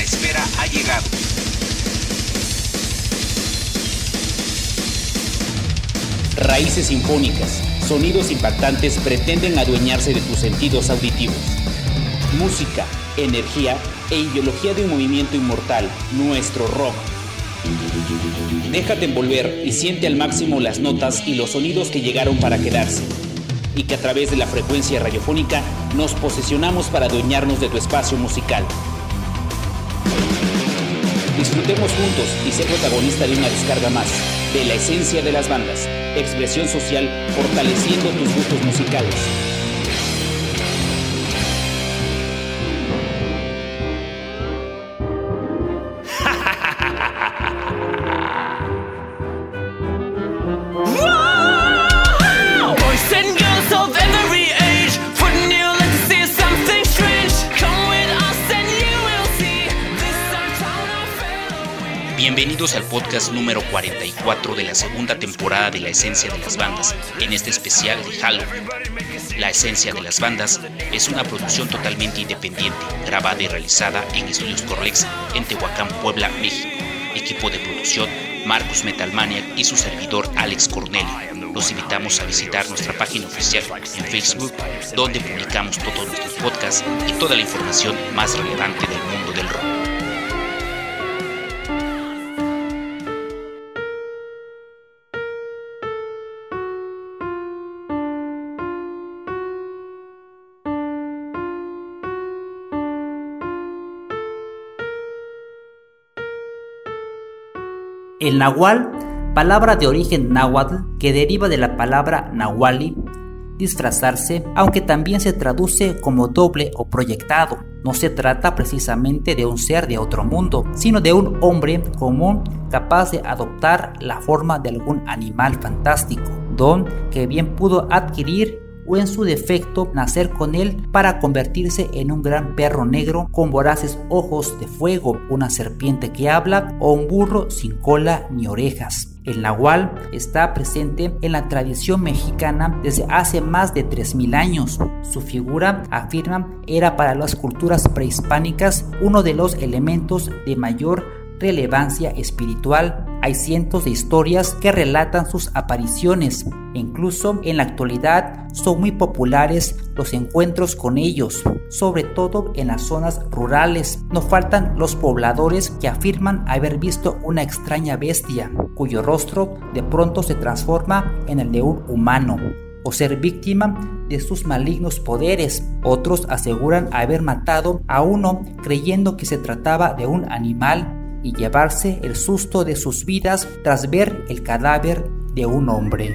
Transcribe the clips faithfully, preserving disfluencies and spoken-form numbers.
espera ha llegado. Raíces sinfónicas, sonidos impactantes pretenden adueñarse de tus sentidos auditivos. Música, energía e ideología de un movimiento inmortal, nuestro rock. Déjate envolver y siente al máximo las notas y los sonidos que llegaron para quedarse, y que a través de la frecuencia radiofónica nos posesionamos para adueñarnos de tu espacio musical. Disfrutemos juntos y sé protagonista de una descarga más de la esencia de las bandas, expresión social fortaleciendo tus gustos musicales. Bienvenidos al podcast número cuarenta y cuatro de la segunda temporada de La Esencia de las Bandas, en este especial de Halloween. La Esencia de las Bandas es una producción totalmente independiente, grabada y realizada en Estudios Corlex en Tehuacán, Puebla, México. Equipo de producción, Marcus Metalmaniac y su servidor Alex Cornelio. Los invitamos a visitar nuestra página oficial en Facebook, donde publicamos todos nuestros podcasts y toda la información más relevante del mundo del rock. El nahual, palabra de origen náhuatl que deriva de la palabra nahuali, disfrazarse, aunque también se traduce como doble o proyectado. No se trata precisamente de un ser de otro mundo, sino de un hombre común capaz de adoptar la forma de algún animal fantástico, don que bien pudo adquirir o en su defecto nacer con él para convertirse en un gran perro negro con voraces ojos de fuego, una serpiente que habla o un burro sin cola ni orejas. El nahual está presente en la tradición mexicana desde hace más de tres mil años. Su figura, afirman, era para las culturas prehispánicas uno de los elementos de mayor relevancia espiritual. Hay cientos de historias que relatan sus apariciones. Incluso en la actualidad son muy populares los encuentros con ellos, sobre todo en las zonas rurales. No faltan los pobladores que afirman haber visto una extraña bestia, cuyo rostro de pronto se transforma en el de un humano, o ser víctima de sus malignos poderes. Otros aseguran haber matado a uno creyendo que se trataba de un animal y llevarse el susto de sus vidas tras ver el cadáver de un hombre.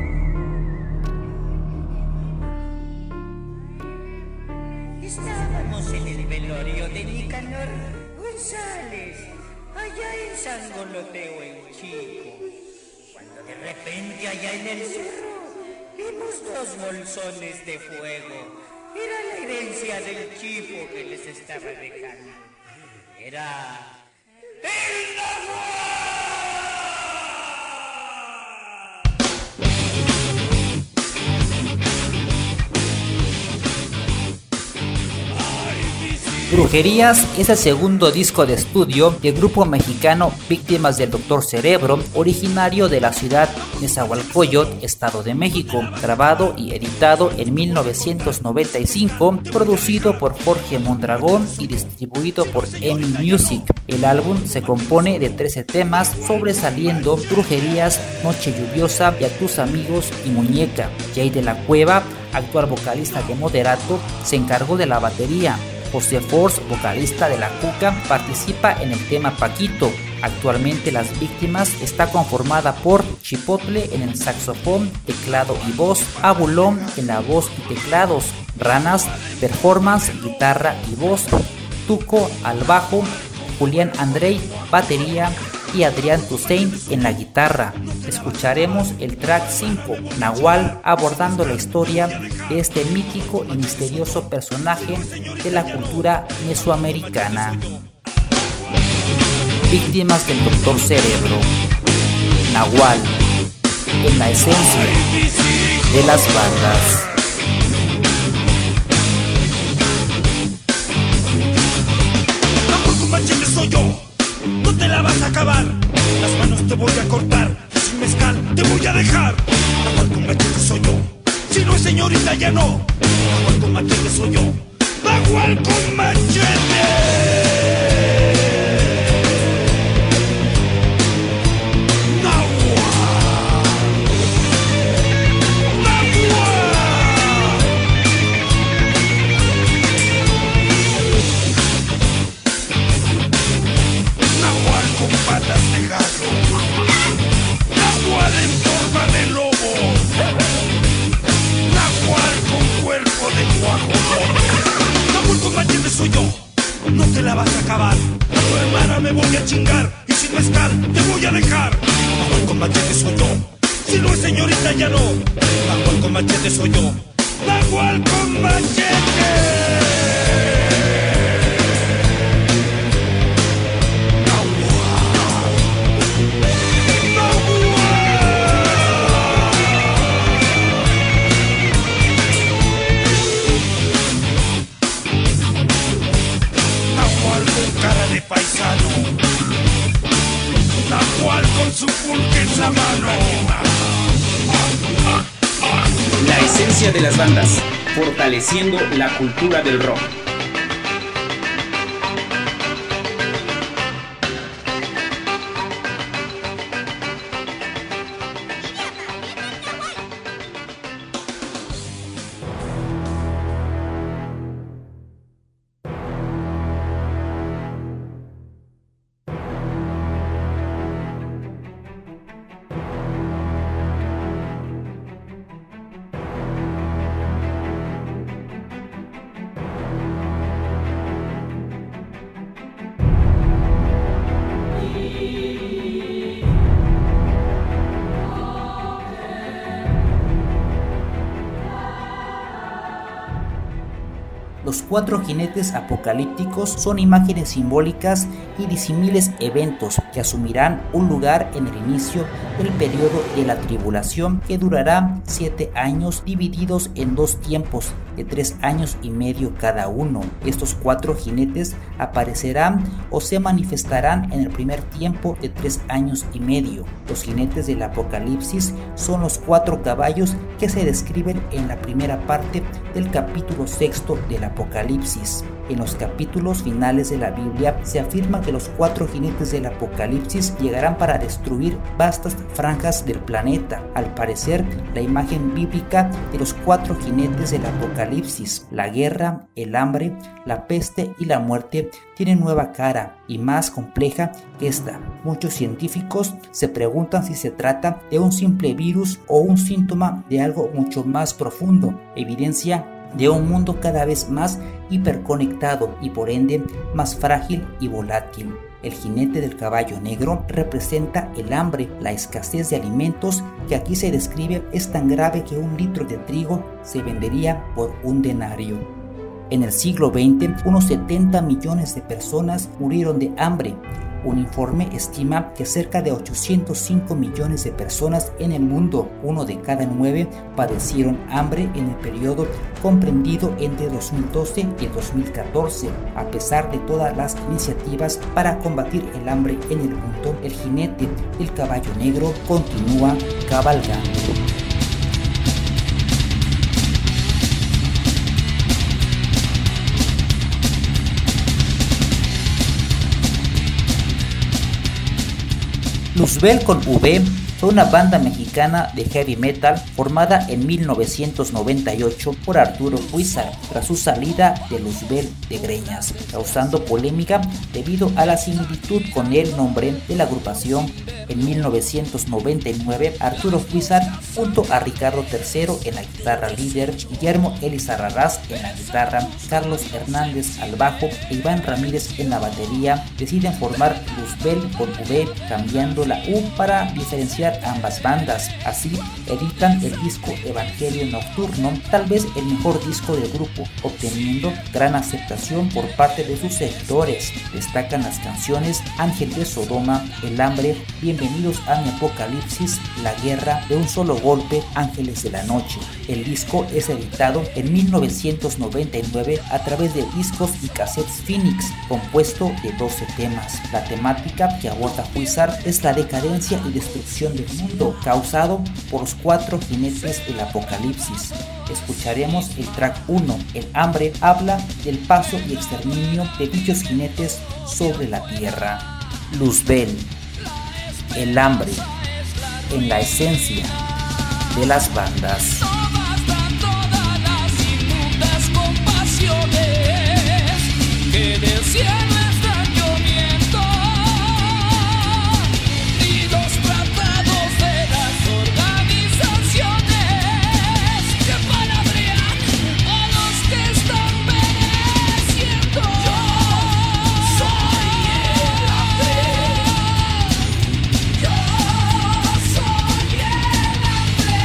Estábamos en el velorio de Nicanor González, allá en San Goloteo en Chico, cuando de repente allá en el cerro vimos dos bolsones de fuego. Era la herencia del chico que les estaba dejando. Era ¡el nahual! Brujerías es el segundo disco de estudio del grupo mexicano Víctimas del Doctor Cerebro, originario de la ciudad de Nezahualcóyotl, Estado de México, grabado y editado en mil novecientos noventa y cinco, producido por Jorge Mondragón y distribuido por EMI Music. El álbum se compone de trece temas, sobresaliendo Brujerías, Noche Lluviosa y A Tus Amigos y Muñeca. Jay de la Cueva, actual vocalista de Moderato, se encargó de la batería. José Force, vocalista de La Cuca, participa en el tema Paquito. Actualmente Las Víctimas está conformada por Chipotle en el saxofón, teclado y voz, Abulón en la voz y teclados, Ranas, performance, guitarra y voz, Tuco al bajo, Julián Andrei, batería y Adrián Toussaint en la guitarra. Escucharemos el track cinco, Nahual, abordando la historia de este mítico y misterioso personaje de la cultura mesoamericana. Víctimas del Doctor Cerebro, Nahual, en la esencia de las bandas. Much in the soy yo. No te la vas a acabar. Las manos te voy a cortar. Sin mezcal te voy a dejar. Nahual con machete soy yo. Si no es señorita ya no. Nahual con machete soy yo. Nahual con machete. Soy yo, no te la vas a acabar. A tu hermana me voy a chingar y sin mezcal te voy a dejar. Nahual con machete soy yo. Si no es señorita ya no. Nahual con machete soy yo. Nahual con machete. Paisano, Nahual con su pulque en la mano. La esencia de las bandas, fortaleciendo la cultura del rock. Los cuatro jinetes apocalípticos son imágenes simbólicas y disímiles eventos que asumirán un lugar en el inicio del periodo de la tribulación, que durará siete años divididos en dos tiempos de tres años y medio cada uno. Estos cuatro jinetes aparecerán o se manifestarán en el primer tiempo de tres años y medio. Los jinetes del Apocalipsis son los cuatro caballos que se describen en la primera parte del capítulo sexto del Apocalipsis. En los capítulos finales de la Biblia se afirma que los cuatro jinetes del Apocalipsis llegarán para destruir vastas franjas del planeta. Al parecer, la imagen bíblica de los cuatro jinetes del Apocalipsis, la guerra, el hambre, la peste y la muerte, tienen nueva cara y más compleja que esta. Muchos científicos se preguntan si se trata de un simple virus o un síntoma de algo mucho más profundo, evidencia de un mundo cada vez más hiperconectado y por ende más frágil y volátil. El jinete del caballo negro representa el hambre, la escasez de alimentos que aquí se describe es tan grave que un litro de trigo se vendería por un denario. En el siglo veinte, unos setenta millones de personas murieron de hambre. Un informe estima que cerca de ochocientos cinco millones de personas en el mundo, uno de cada nueve, padecieron hambre en el periodo comprendido entre dos mil doce y el dos mil catorce. A pesar de todas las iniciativas para combatir el hambre en el mundo, el jinete del caballo negro continúa cabalgando. Luzbel con V fue una banda mexicana de heavy metal formada en mil novecientos noventa y ocho por Arturo Huizar tras su salida de Luzbel de Greñas, causando polémica debido a la similitud con el nombre de la agrupación. En mil novecientos noventa y nueve, Arturo Huizar, junto a Ricardo tercero en la guitarra líder, Guillermo Elizarrarás en la guitarra, Carlos Hernández al bajo e Iván Ramírez en la batería, deciden formar Luzbel con V, cambiando la U para diferenciar unificar ambas bandas. Así editan el disco Evangelio Nocturno, tal vez el mejor disco del grupo, obteniendo gran aceptación por parte de sus seguidores. Destacan las canciones Ángel de Sodoma, El Hambre, Bienvenidos a mi Apocalipsis, La Guerra, De un Solo Golpe, Ángeles de la Noche. El disco es editado en mil novecientos noventa y nueve a través de Discos y Cassettes Phoenix, compuesto de doce temas. La temática que aborda Huizar es la decadencia y destrucción del mundo causado por los cuatro jinetes del Apocalipsis. Escucharemos el track uno, El Hambre, habla del paso y exterminio de dichos jinetes sobre la tierra. Luzbel, El Hambre, en la esencia de las bandas. Que del cielo están lloviendo y los tratados de las organizaciones que palabrean a los que están pereciendo. Yo soy el hambre. Yo soy el hambre.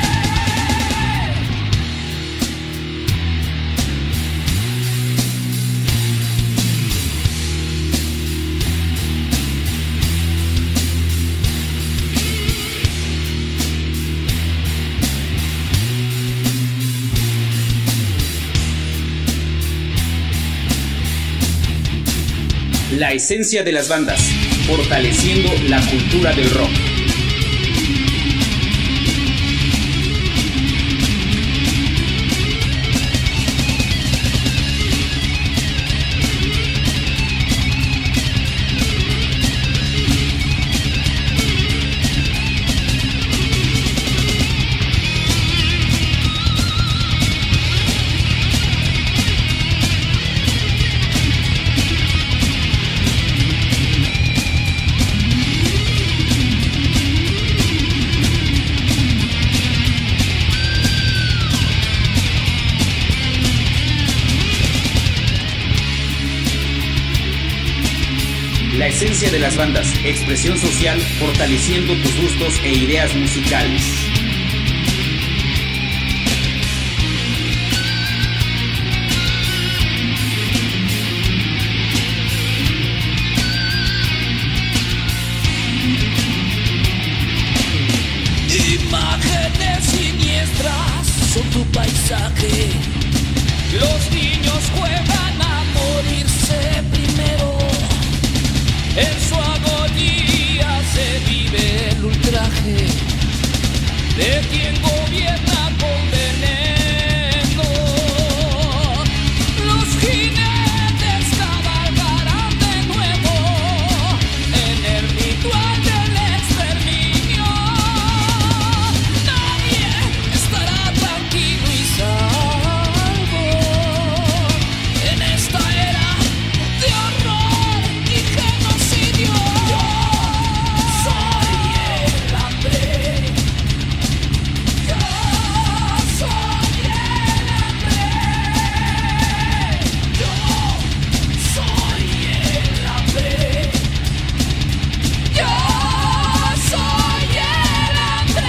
La esencia de las bandas, fortaleciendo la cultura del rock. La esencia de las bandas, expresión social, fortaleciendo tus gustos e ideas musicales. Imágenes siniestras son tu paisaje. Los niños juegan a morirse primero. En su agonía se vive el ultraje de quien gobierna con veneno. Los jinetes cabalgarán de nuevo en el ritual del exterminio. Nadie estará tranquilo y salvo en esta era de horror y genocidio. Yo soy el hambre. Yo soy el hambre. Yo soy el hambre. Yo soy el hambre.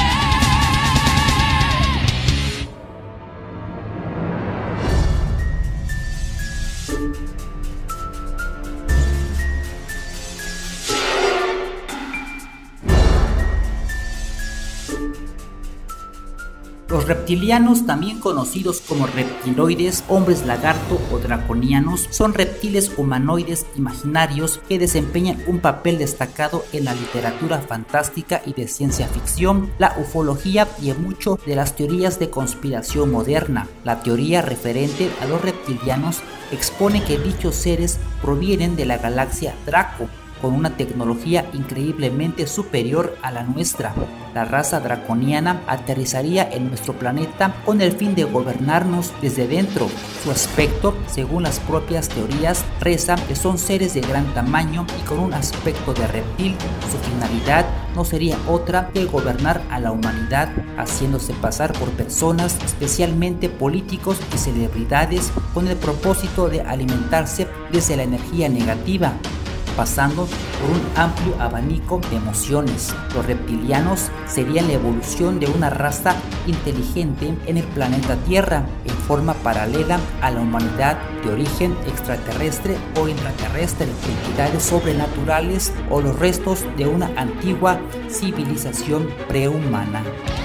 Los reptilianos, también conocidos como reptiloides, hombres lagarto o draconianos, son reptiles humanoides imaginarios que desempeñan un papel destacado en la literatura fantástica y de ciencia ficción, la ufología y en mucho de las teorías de conspiración moderna. La teoría referente a los reptilianos expone que dichos seres provienen de la galaxia Draco, con una tecnología increíblemente superior a la nuestra. La raza draconiana aterrizaría en nuestro planeta con el fin de gobernarnos desde dentro. Su aspecto, según las propias teorías, reza que son seres de gran tamaño y con un aspecto de reptil. Su finalidad no sería otra que gobernar a la humanidad, haciéndose pasar por personas, especialmente políticos y celebridades, con el propósito de alimentarse desde la energía negativa. pasando por un amplio abanico de emociones. Los reptilianos serían la evolución de una raza inteligente en el planeta Tierra, en forma paralela a la humanidad de origen extraterrestre o intraterrestre, entidades sobrenaturales o los restos de una antigua civilización prehumana.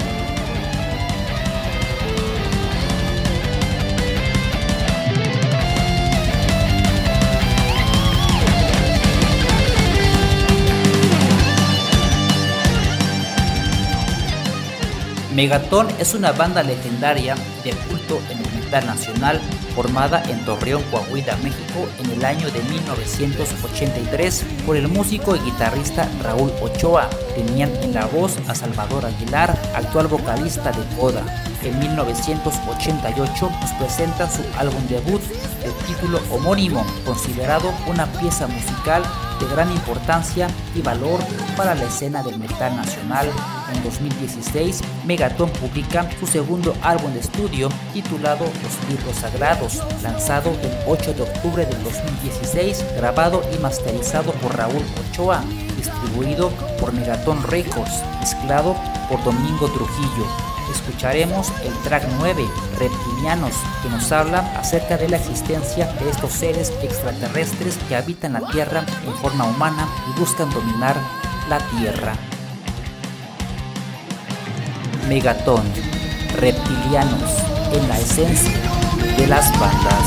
Megaton es una banda legendaria de culto en el metal nacional formada en Torreón, Coahuila, México en el año de mil novecientos ochenta y tres por el músico y guitarrista Raúl Ochoa. Tenían en la voz a Salvador Aguilar, actual vocalista de Coda. En mil novecientos ochenta y ocho nos presentan su álbum debut de título homónimo, considerado una pieza musical de gran importancia y valor para la escena del metal nacional. En dos mil dieciséis, Megaton publica su segundo álbum de estudio titulado Los Libros Sagrados, lanzado el ocho de octubre del dos mil dieciséis, grabado y masterizado por Raúl Ochoa, distribuido por Megaton Records, mezclado por Domingo Trujillo. Escucharemos el track nueve, Reptilianos, que nos habla acerca de la existencia de estos seres extraterrestres que habitan la Tierra en forma humana y buscan dominar la Tierra. Megaton, Reptilianos, en la esencia de las bandas.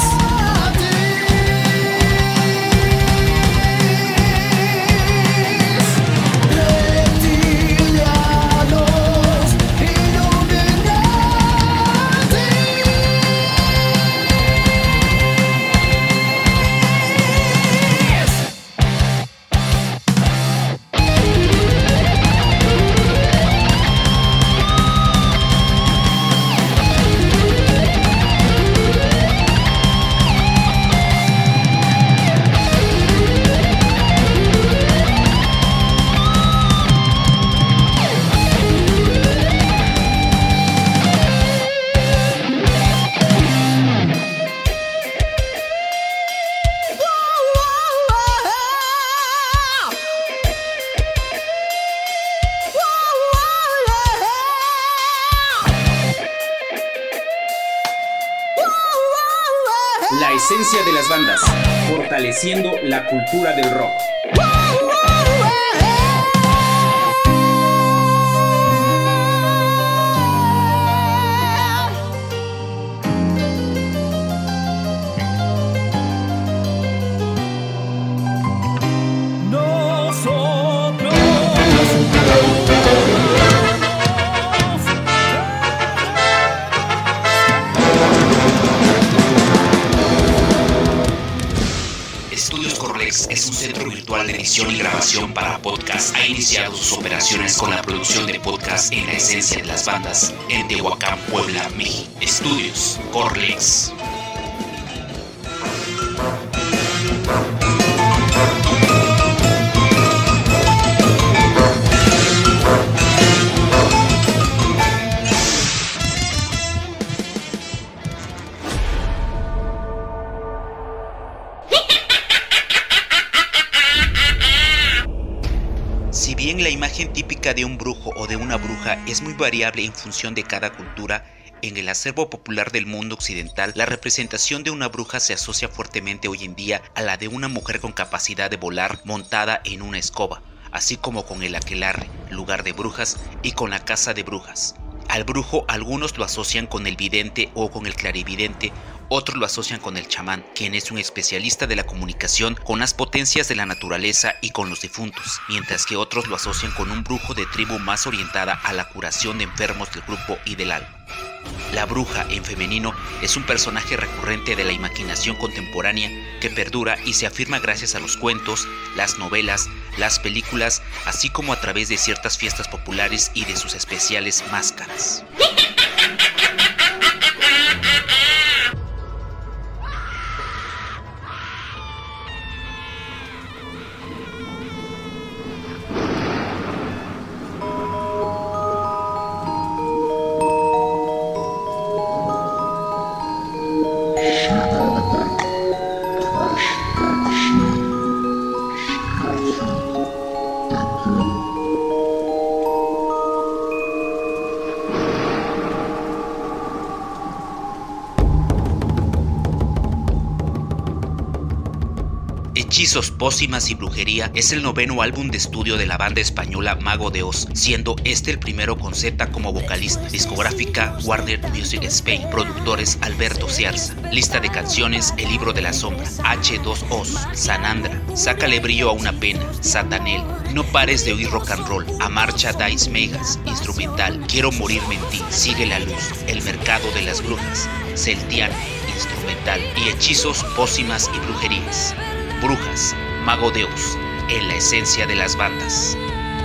La esencia de las bandas, fortaleciendo la cultura del rock. Es un centro virtual de edición y grabación para podcast. Ha iniciado sus operaciones con la producción de podcast en la esencia de las bandas en Tehuacán, Puebla, México. Estudios Corlex. Si bien la imagen típica de un brujo o de una bruja es muy variable en función de cada cultura, en el acervo popular del mundo occidental, la representación de una bruja se asocia fuertemente hoy en día a la de una mujer con capacidad de volar montada en una escoba, así como con el aquelarre, lugar de brujas, y con la casa de brujas. Al brujo algunos lo asocian con el vidente o con el clarividente, otros lo asocian con el chamán, quien es un especialista de la comunicación con las potencias de la naturaleza y con los difuntos, mientras que otros lo asocian con un brujo de tribu más orientada a la curación de enfermos del grupo y del alma. La bruja, en femenino, es un personaje recurrente de la imaginación contemporánea que perdura y se afirma gracias a los cuentos, las novelas, las películas, así como a través de ciertas fiestas populares y de sus especiales máscaras. Hechizos, pócimas y brujería es el noveno álbum de estudio de la banda española Mago de Oz, siendo este el primero con Z como vocalista. Discográfica Warner Music Spain. Productores Alberto Ciarza. Lista de canciones: El libro de la sombra, H dos Oz, Sanandra, Sácale brillo a una pena, Satanel, No pares de oír rock and roll, A marcha dais megas, instrumental, Quiero morirme en ti, Sigue la luz, El mercado de las brujas, Celtiana, instrumental, y Hechizos, pócimas y brujerías. Brujas, Mago de Oz, en la esencia de las bandas.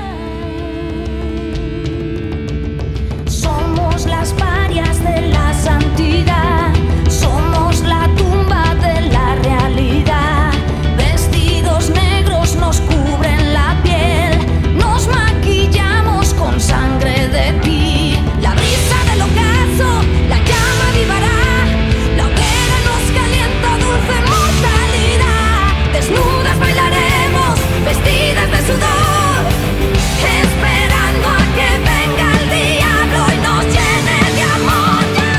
Somos las parias de la santidad, somos la tumba de la realidad. Vestidos negros nos cubren la piel, nos maquillamos con sangre de ti. La brisa del ocaso, la llama avivará, la hoguera nos calienta dulce mortalidad. Desnudas bailaremos, vestidas de sudor, esperando a que venga el diablo y nos llene de amor.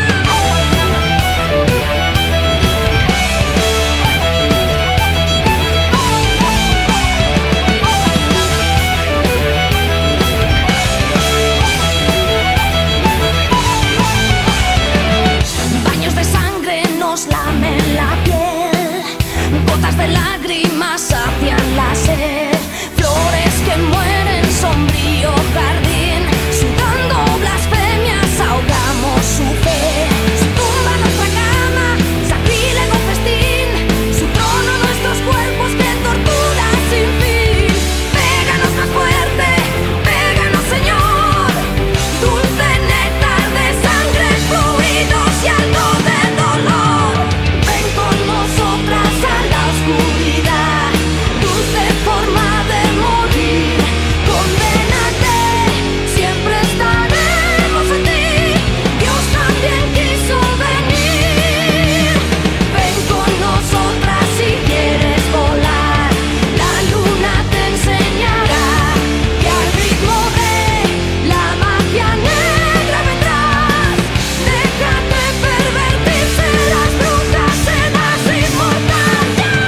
Baños de sangre nos lamen la piel, gotas de lágrimas sacian la sed, flores que mueren, sombrío jardín, sudando blasfemias ahogamos su fe. Su tumba nuestra cama, sacrílego festín, su trono nuestros cuerpos que tortura sin fin. Péganos más fuerte, péganos Señor, dulce néctar de sangre, fluidos y algo de dolor. Ven con nosotras a la oscuridad, dulce forma de morir. Condénate, siempre estaremos en ti, Dios también quiso venir. Ven con nosotras si quieres volar, la luna te enseñará que al ritmo de la magia negra vendrás. Déjate pervertir, serás bruja, serás inmortal.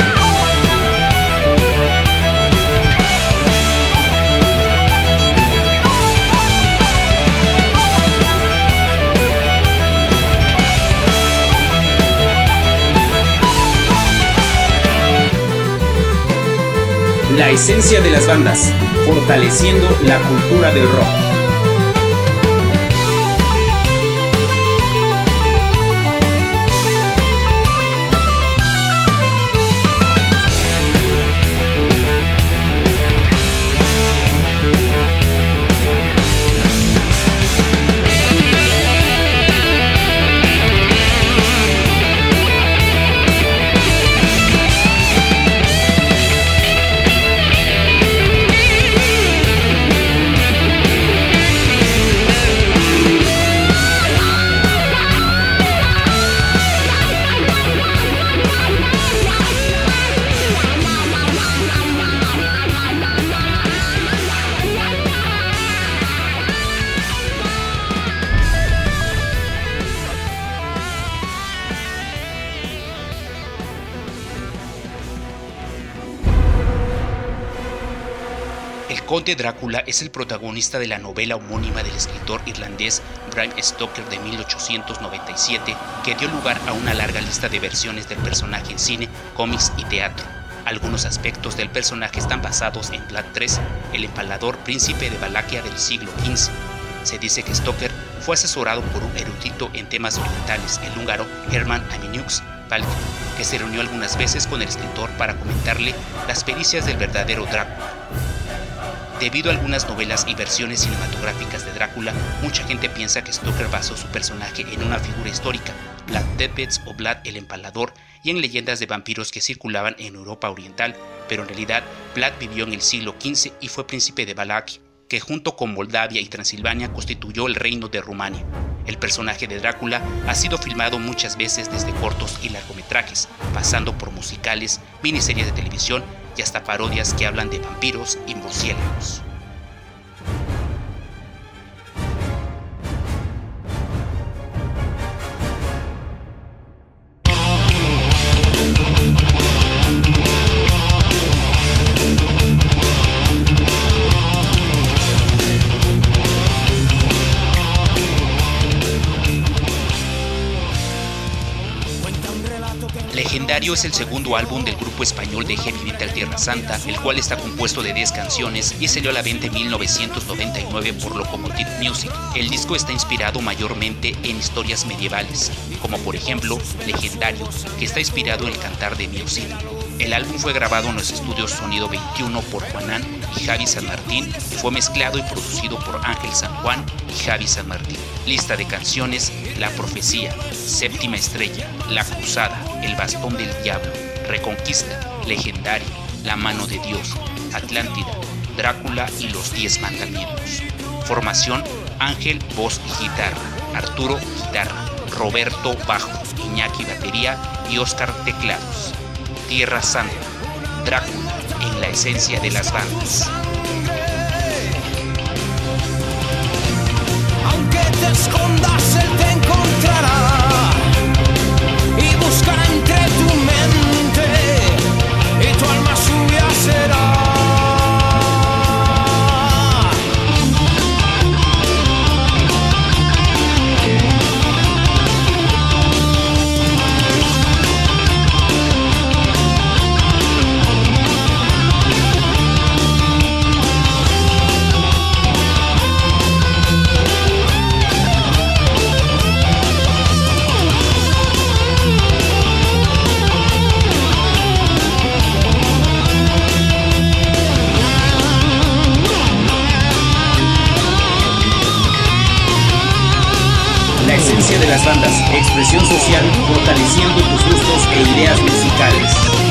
La esencia de las bandas, fortaleciendo la cultura del rock. El conde Drácula es el protagonista de la novela homónima del escritor irlandés Bram Stoker de mil ochocientos noventa y siete, que dio lugar a una larga lista de versiones del personaje en cine, cómics y teatro. Algunos aspectos del personaje están basados en Vlad tercero, el empalador príncipe de Valaquia del siglo quince. Se dice que Stoker fue asesorado por un erudito en temas orientales, el húngaro Hermann Aminius Palki, que se reunió algunas veces con el escritor para comentarle las pericias del verdadero Drácula. Debido a algunas novelas y versiones cinematográficas de Drácula, mucha gente piensa que Stoker basó su personaje en una figura histórica, Vlad Tepes o Vlad el Empalador, y en leyendas de vampiros que circulaban en Europa Oriental, pero en realidad Vlad vivió en el siglo quince y fue príncipe de Valaquia, que junto con Moldavia y Transilvania constituyó el reino de Rumania. El personaje de Drácula ha sido filmado muchas veces desde cortos y largometrajes, pasando por musicales, miniseries de televisión y hasta parodias que hablan de vampiros y murciélagos. Legendario es el segundo álbum del grupo español de heavy metal Tierra Santa, el cual está compuesto de diez canciones y salió a la venta en mil novecientos noventa y nueve por Locomotive Music. El disco está inspirado mayormente en historias medievales, como por ejemplo Legendario, que está inspirado en el cantar de Mio Cid. El álbum fue grabado en los estudios Sonido veintiuno por Juanán y Javi San Martín y fue mezclado y producido por Ángel San Juan y Javi San Martín. Lista de canciones: La Profecía, Séptima Estrella, La Cruzada, El Bastón del Diablo, Reconquista, Legendario, La Mano de Dios, Atlántida, Drácula y Los Diez Mandamientos. Formación: Ángel, voz y guitarra, Arturo, guitarra, Roberto, bajo, Iñaki, batería y Óscar, teclados. Tierra Santa, Drácula, en la esencia de las bandas. Aunque te escondas, él te encontrará y buscará entre tu mente y tu alma suya será. La esencia de las bandas, expresión social, fortaleciendo tus gustos e ideas musicales.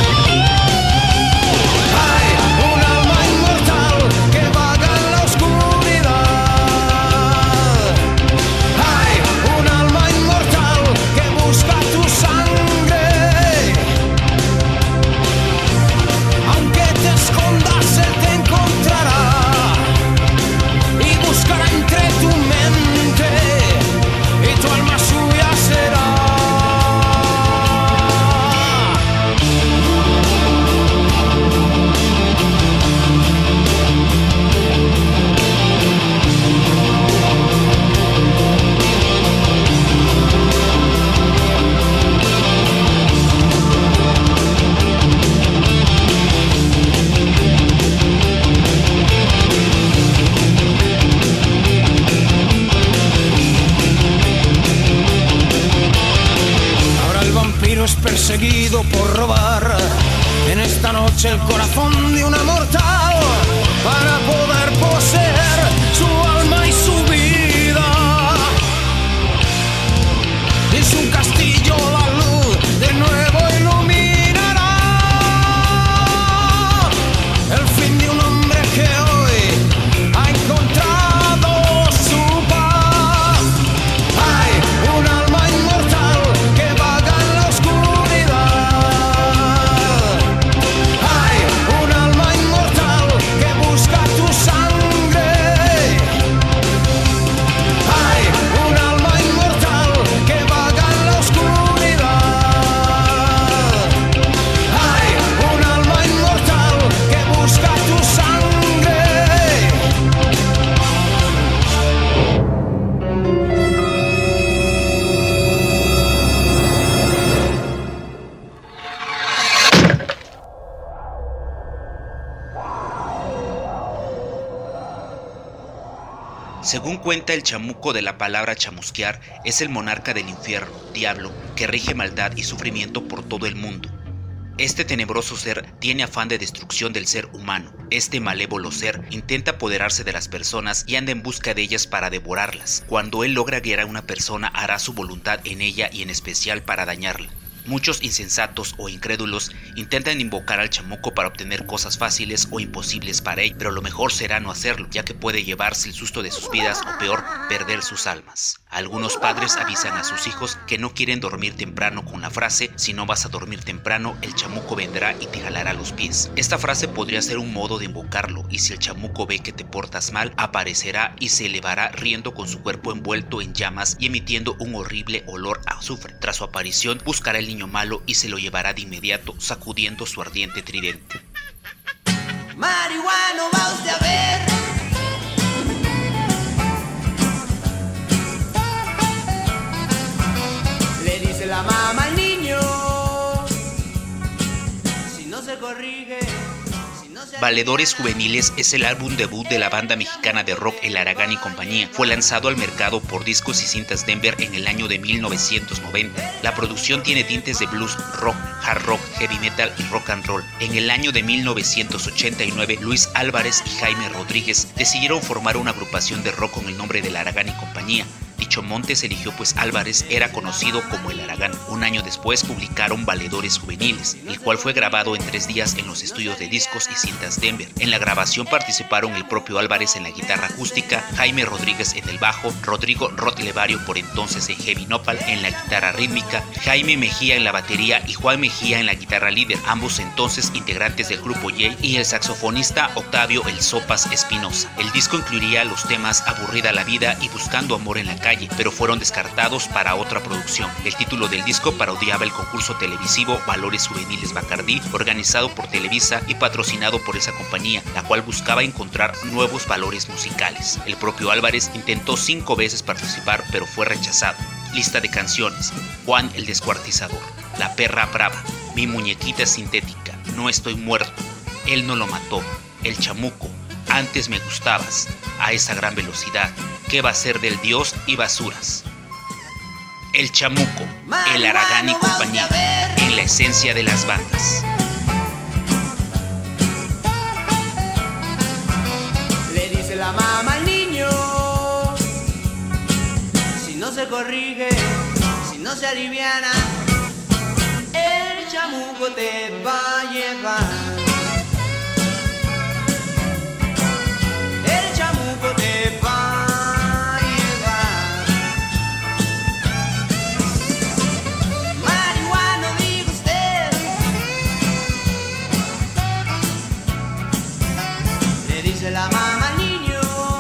Es perseguido por robar en esta noche el corazón de una mortal para poder poseer su alma y su vida. En su castillo la luz de nuevo iluminará el fin de un hombre que hoy ha encontrado su paz. Hay un alma inmortal que vaga en la Según cuenta el chamuco de la palabra chamusquear, es el monarca del infierno, diablo, que rige maldad y sufrimiento por todo el mundo. Este tenebroso ser tiene afán de destrucción del ser humano. Este malévolo ser intenta apoderarse de las personas y anda en busca de ellas para devorarlas. Cuando él logra guiar a una persona, hará su voluntad en ella y en especial para dañarla. Muchos insensatos o incrédulos intentan invocar al chamuco para obtener cosas fáciles o imposibles para ellos, pero lo mejor será no hacerlo, ya que puede llevarse el susto de sus vidas o peor, perder sus almas. Algunos padres avisan a sus hijos que no quieren dormir temprano con la frase: si no vas a dormir temprano, el chamuco vendrá y te jalará los pies. Esta frase podría ser un modo de invocarlo, y si el chamuco ve que te portas mal, aparecerá y se elevará riendo con su cuerpo envuelto en llamas y emitiendo un horrible olor a azufre. Tras su aparición, buscará el niño malo y se lo llevará de inmediato, sacudiendo su ardiente tridente. Marihuano, va usted a ver. Le dice la mamá al niño: Valedores Juveniles es el álbum debut de la banda mexicana de rock El Aragán y Compañía. Fue lanzado al mercado por Discos y Cintas Denver en el año de mil novecientos noventa. La producción tiene tintes de blues, rock, hard rock, heavy metal y rock and roll. En el año de mil novecientos ochenta y nueve, Luis Álvarez y Jaime Rodríguez decidieron formar una agrupación de rock con el nombre de El Aragán y Compañía. Dicho monte se eligió pues Álvarez era conocido como El Aragán. Un año después publicaron Valedores Juveniles, el cual fue grabado en tres días en los estudios de Discos y Cintas Denver. En la grabación participaron el propio Álvarez en la guitarra acústica, Jaime Rodríguez en el bajo, Rodrigo Rod Levario por entonces en heavy nopal en la guitarra rítmica, Jaime Mejía en la batería y Juan Mejía en la guitarra líder, ambos entonces integrantes del grupo Yale, y el saxofonista Octavio El Sopas Espinosa. El disco incluiría los temas Aburrida la vida y Buscando amor en la calle, pero fueron descartados para otra producción. El título del disco parodiaba el concurso televisivo Valores Juveniles Bacardí, organizado por Televisa y patrocinado por esa compañía, la cual buscaba encontrar nuevos valores musicales. El propio Álvarez intentó cinco veces participar, pero fue rechazado. Lista de canciones: Juan el Descuartizador, La Perra Brava, Mi Muñequita Sintética, No Estoy Muerto, Él no lo mató, El Chamuco, Antes me gustabas, A esa gran velocidad, ¿Qué va a ser del Dios? Y Basuras. El Chamuco, El Aragán y Compañía, en la esencia de las bandas. Le dice la mamá al niño, si no se corrige, si no se aliviana, el chamuco te va a llevar. El chamuco te va a llevar. Marihuano, diga usted. Le dice la mamá al niño,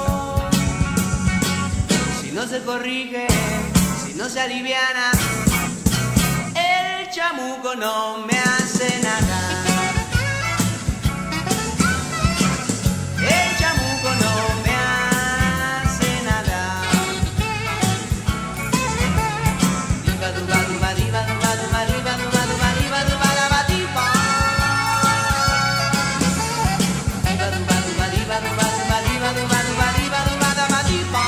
si no se corrige, si no se aliviana, el chamuco no me hace nada. El chamuco no me hace nada. Diva, duva, duva, diva, duva, duva, diva, duva, duva, diva, duva, daba, diva. Diva, duva, duva, diva, duva, duva, diva, duva, duva, diva, duva, daba, diva.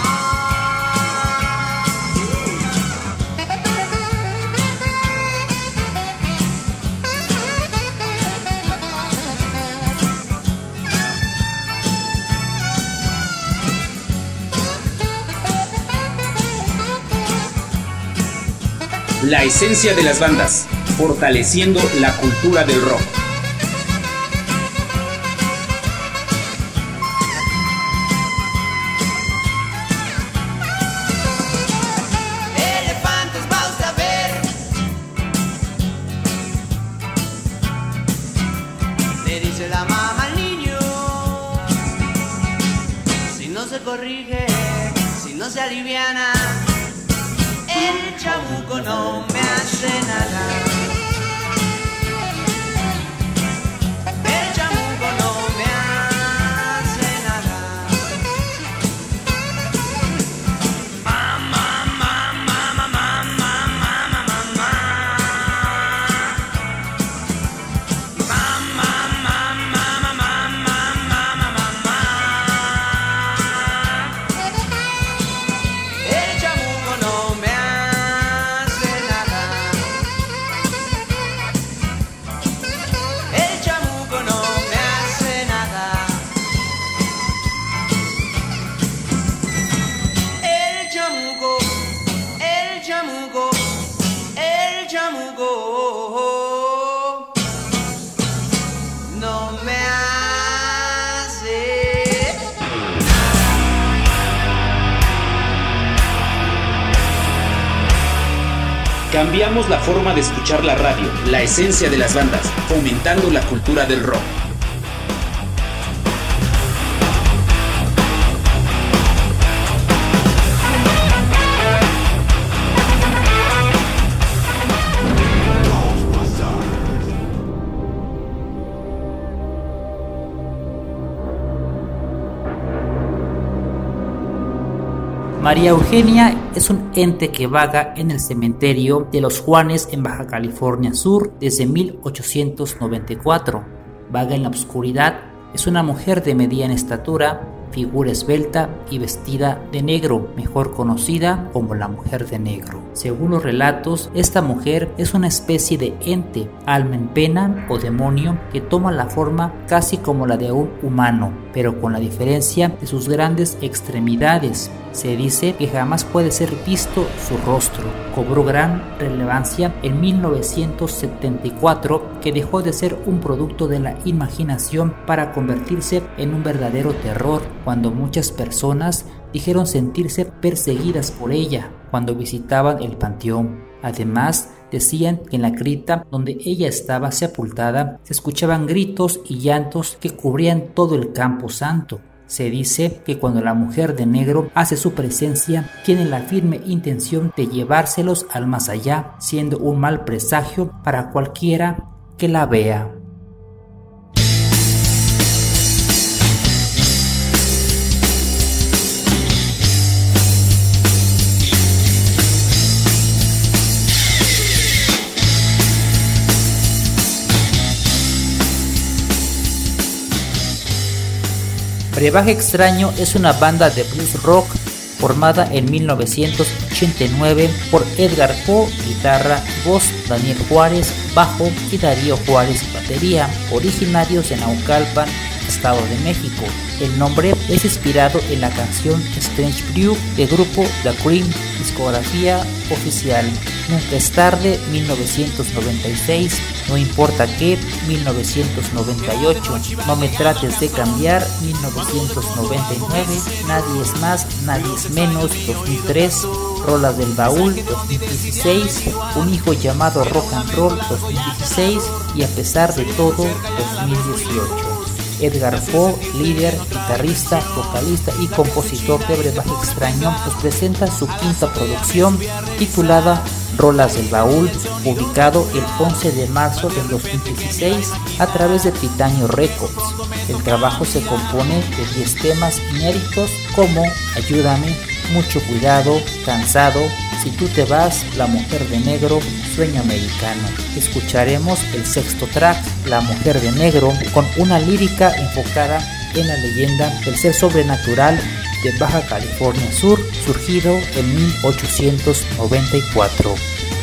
La esencia de las bandas, fortaleciendo la cultura del rock. Elefantes va usted a ver. Le dice la mamá al niño, si no se corrige, si no se aliviana, el chamuco no me hace nada. El chamuco no me hace nada. Mamá, mamá, mamá, mamá, mamá, mamá. Mamá, mamá, mamá, mamá, mamá. El chamuco no me hace nada. El chamuco no me hace nada. El chamuco, el chamuco, el chamuco no me hace. Cambiamos la forma de escuchar la radio, la esencia de las bandas, fomentando la cultura del rock. María Eugenia es un ente que vaga en el cementerio de los Juanes en Baja California Sur desde mil ochocientos noventa y cuatro. Vaga en la oscuridad Es una mujer de mediana estatura, figura esbelta y vestida de negro, mejor conocida como la Mujer de Negro. Según los relatos, esta mujer es una especie de ente, alma en pena o demonio que toma la forma casi como la de un humano, pero con la diferencia de sus grandes extremidades. Se dice que jamás puede ser visto su rostro. Cobró gran relevancia en mil novecientos setenta y cuatro, que dejó de ser un producto de la imaginación para convertirse en un verdadero terror, cuando muchas personas dijeron sentirse perseguidas por ella cuando visitaban el panteón. Además, decían que en la cripta donde ella estaba sepultada se escuchaban gritos y llantos que cubrían todo el campo santo. Se dice que cuando la Mujer de Negro hace su presencia, tiene la firme intención de llevárselos al más allá, siendo un mal presagio para cualquiera que la vea. Brebaje Extraño es una banda de blues rock formada en mil novecientos ochenta y nueve por Edgar Poe, guitarra y voz, Daniel Juárez, bajo y Darío Juárez, batería, originarios de Naucalpan, Estado de México. El nombre es inspirado en la canción Strange Brew del grupo The Cream, discografía oficial. Nunca es tarde, mil novecientos noventa y seis, No importa qué, mil novecientos noventa y ocho, No me trates de cambiar, mil novecientos noventa y nueve, Nadie es más, nadie es menos, dos mil tres, Rolas del Baúl, dos mil dieciséis, Un hijo llamado Rock and Roll, dos mil dieciséis y A pesar de todo, dos mil dieciocho. Edgar Poe, líder, guitarrista, vocalista y compositor de Brebaje Extraño, nos presenta su quinta producción titulada Rolas del Baúl, publicado el once de marzo del dos mil dieciséis a través de Titanio Records. El trabajo se compone de diez temas inéditos como Ayúdame, Mucho Cuidado, Cansado, Si tú te vas, La Mujer de Negro, Sueño Americano. Escucharemos el sexto track, La Mujer de Negro, con una lírica enfocada en la leyenda del ser sobrenatural de Baja California Sur, surgido en mil ochocientos noventa y cuatro.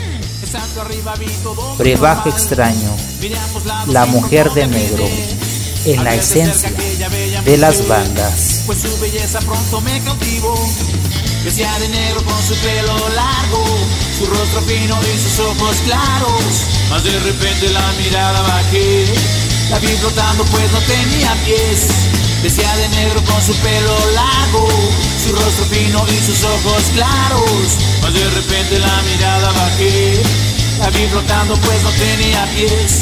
Brebaje Extraño, La Mujer de Negro, en la esencia de las bandas. Pues su belleza pronto me cautivó. Vestía de negro con su pelo largo, su rostro fino y sus ojos claros. Mas de repente la mirada bajé, la vi flotando pues no tenía pies. Vestía de negro con su pelo largo, su rostro fino y sus ojos claros. Mas de repente la mirada bajé, la vi flotando pues no tenía pies.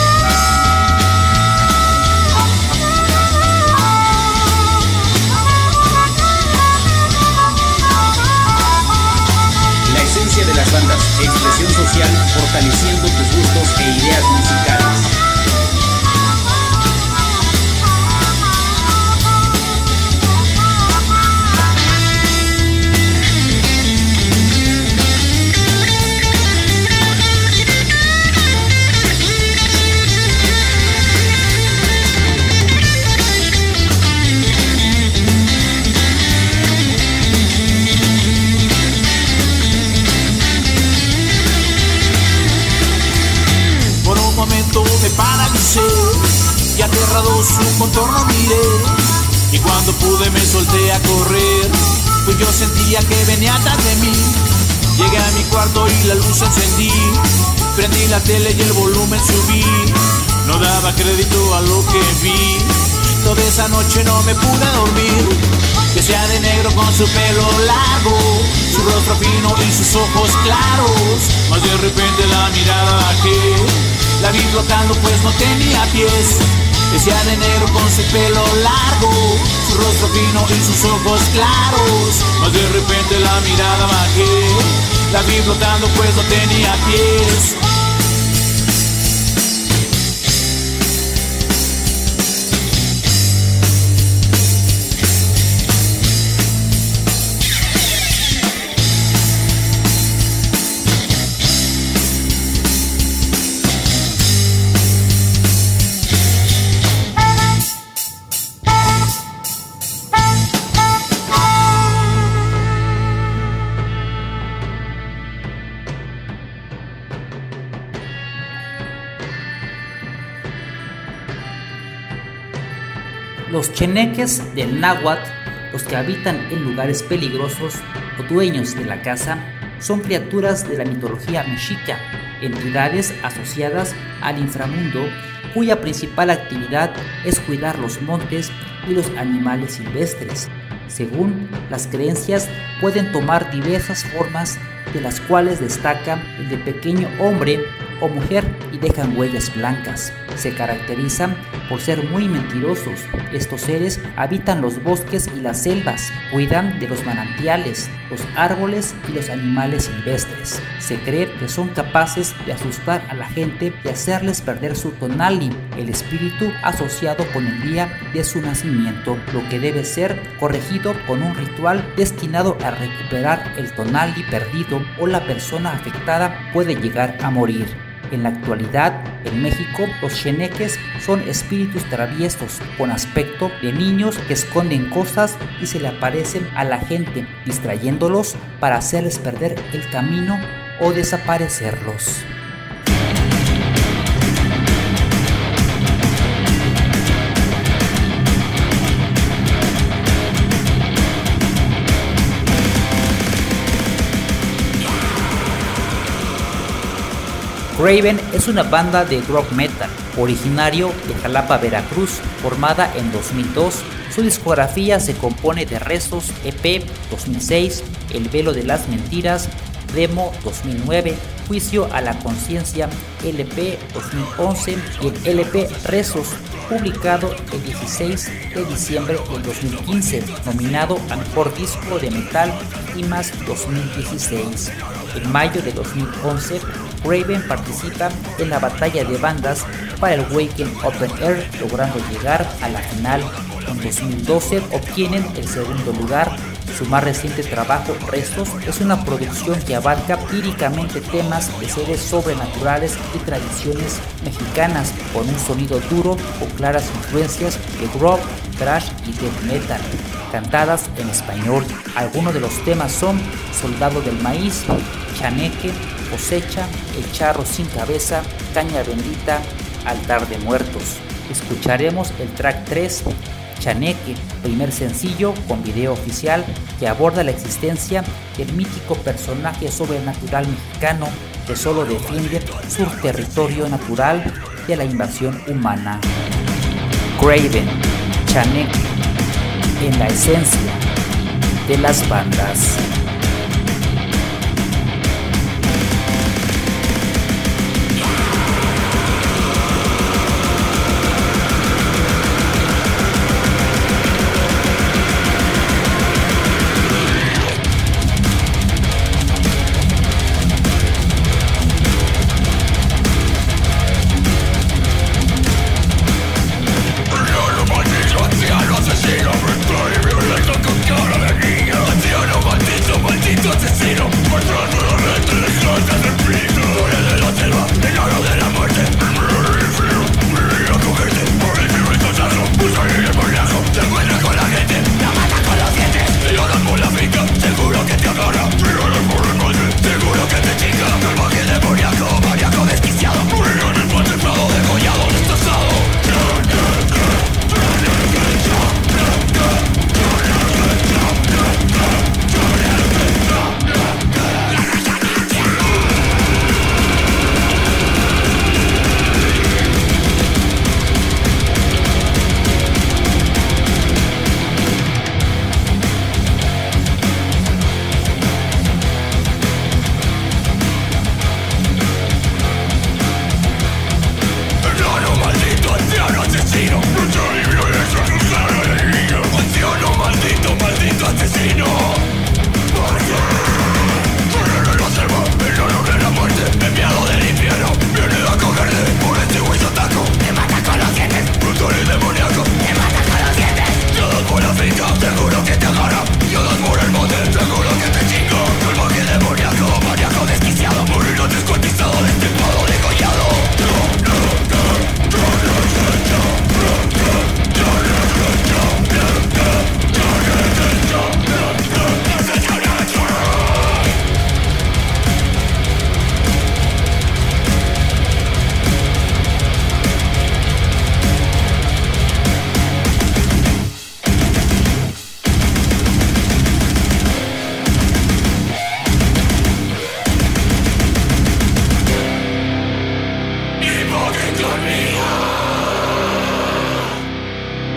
De las bandas, expresión social, fortaleciendo tus gustos e ideas musicales. Me paralicé y aterrado su contorno miré, y cuando pude me solté a correr, pues yo sentía que venía atrás de mí. Llegué a mi cuarto y la luz encendí, prendí la tele y el volumen subí. No daba crédito a lo que vi, toda esa noche no me pude dormir. Vestía de negro con su pelo largo, su rostro fino y sus ojos claros. Mas de repente la mirada bajé, la vi flotando pues no tenía pies. Vestía de negro con su pelo largo, su rostro fino y sus ojos claros. Mas de repente la mirada bajé, la vi flotando pues no tenía pies. Los cheneques del náhuatl, los que habitan en lugares peligrosos o dueños de la casa, son criaturas de la mitología mexica, entidades asociadas al inframundo, cuya principal actividad es cuidar los montes y los animales silvestres. Según las creencias, pueden tomar diversas formas, de las cuales destaca el de pequeño hombre o mujer y dejan huellas blancas. Se caracterizan por ser muy mentirosos. Estos seres habitan los bosques y las selvas, cuidan de los manantiales, los árboles y los animales silvestres. Se cree que son capaces de asustar a la gente y hacerles perder su tonali, el espíritu asociado con el día de su nacimiento, lo que debe ser corregido con un ritual destinado a recuperar el tonali perdido, o la persona afectada puede llegar a morir. En la actualidad, en México, los cheneques son espíritus traviesos con aspecto de niños que esconden cosas y se le aparecen a la gente, distrayéndolos para hacerles perder el camino o desaparecerlos. Craven es una banda de rock metal, originario de Jalapa, Veracruz, formada en dos mil dos. Su discografía se compone de Rezos, E P dos mil seis, El velo de las mentiras, Demo dos mil nueve, Juicio a la conciencia, L P dos mil once y el L P Rezos, publicado el dieciséis de diciembre del dos mil quince, nominado a Mejor Disco de Metal I M A S dos mil dieciséis. En mayo de dos mil once, Craven participa en la batalla de bandas para el Wacken Open Air, logrando llegar a la final. En dos mil doce obtienen el segundo lugar. Su más reciente trabajo, Restos, es una producción que abarca líricamente temas de seres sobrenaturales y tradiciones mexicanas, con un sonido duro con claras influencias de rock, thrash y death metal, cantadas en español. Algunos de los temas son Soldado del Maíz, Chaneque, Cosecha, El Charro sin Cabeza, Caña Bendita, Altar de Muertos. Escucharemos el track tres, Chaneque, primer sencillo con video oficial que aborda la existencia del mítico personaje sobrenatural mexicano que solo defiende su territorio natural de la invasión humana. Craven, Chaneque, en la esencia de las bandas. Asesino, violento con cara de niño. Anciano maldito.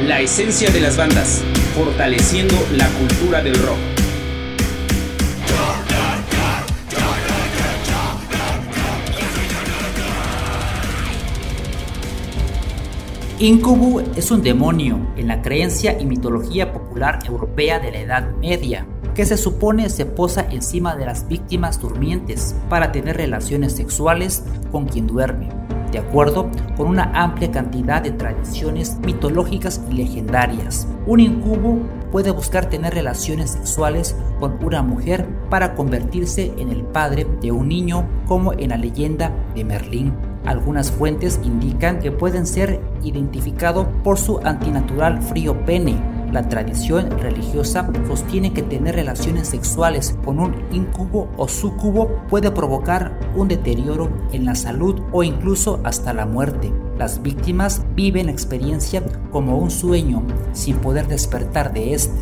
La esencia de las bandas, fortaleciendo la cultura del rock. Incubo es un demonio en la creencia y mitología popular europea de la Edad Media, que se supone se posa encima de las víctimas durmientes para tener relaciones sexuales con quien duerme, de acuerdo con una amplia cantidad de tradiciones mitológicas y legendarias. Un incubo puede buscar tener relaciones sexuales con una mujer para convertirse en el padre de un niño, como en la leyenda de Merlín. Algunas fuentes indican que pueden ser identificados por su antinatural frío pene. La tradición religiosa sostiene que tener relaciones sexuales con un incubo o súcubo puede provocar un deterioro en la salud o incluso hasta la muerte. Las víctimas viven la experiencia como un sueño sin poder despertar de este.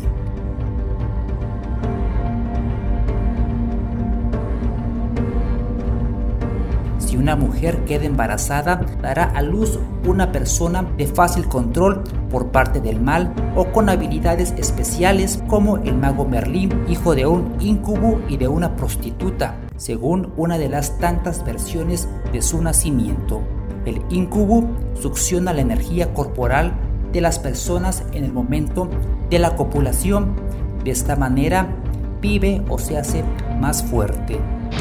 Si una mujer queda embarazada, dará a luz una persona de fácil control por parte del mal o con habilidades especiales, como el mago Merlín, hijo de un incubo y de una prostituta, según una de las tantas versiones de su nacimiento. El incubo succiona la energía corporal de las personas en el momento de la copulación. De esta manera, vive o se hace más fuerte.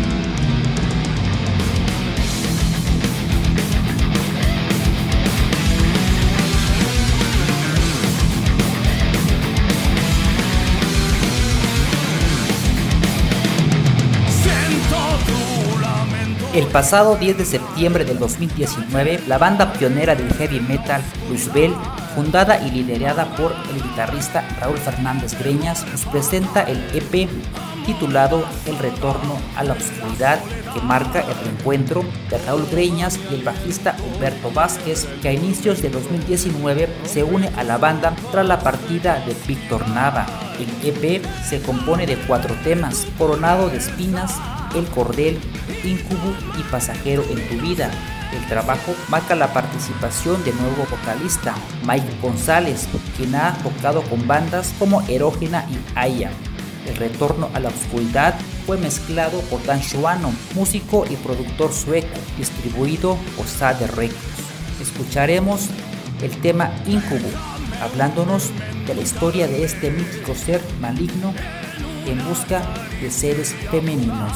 El pasado diez de septiembre del dos mil diecinueve, la banda pionera del heavy metal, Luzbel, fundada y liderada por el guitarrista Raúl Fernández Greñas, nos presenta el E P titulado El Retorno a la Oscuridad, que marca el reencuentro de Raúl Greñas y el bajista Humberto Vázquez, que a inicios de dos mil diecinueve se une a la banda tras la partida de Víctor Nava. El E P se compone de cuatro temas: Coronado de Espinas, El Cordel, Incubo y Pasajero en tu vida. El trabajo marca la participación del nuevo vocalista Mike González, quien ha tocado con bandas como Erógena y Aya. El Retorno a la Oscuridad fue mezclado por Dan Schuano, músico y productor sueco, distribuido por Sade Records. Escucharemos el tema Incubo, hablándonos de la historia de este mítico ser maligno en busca de seres femeninos.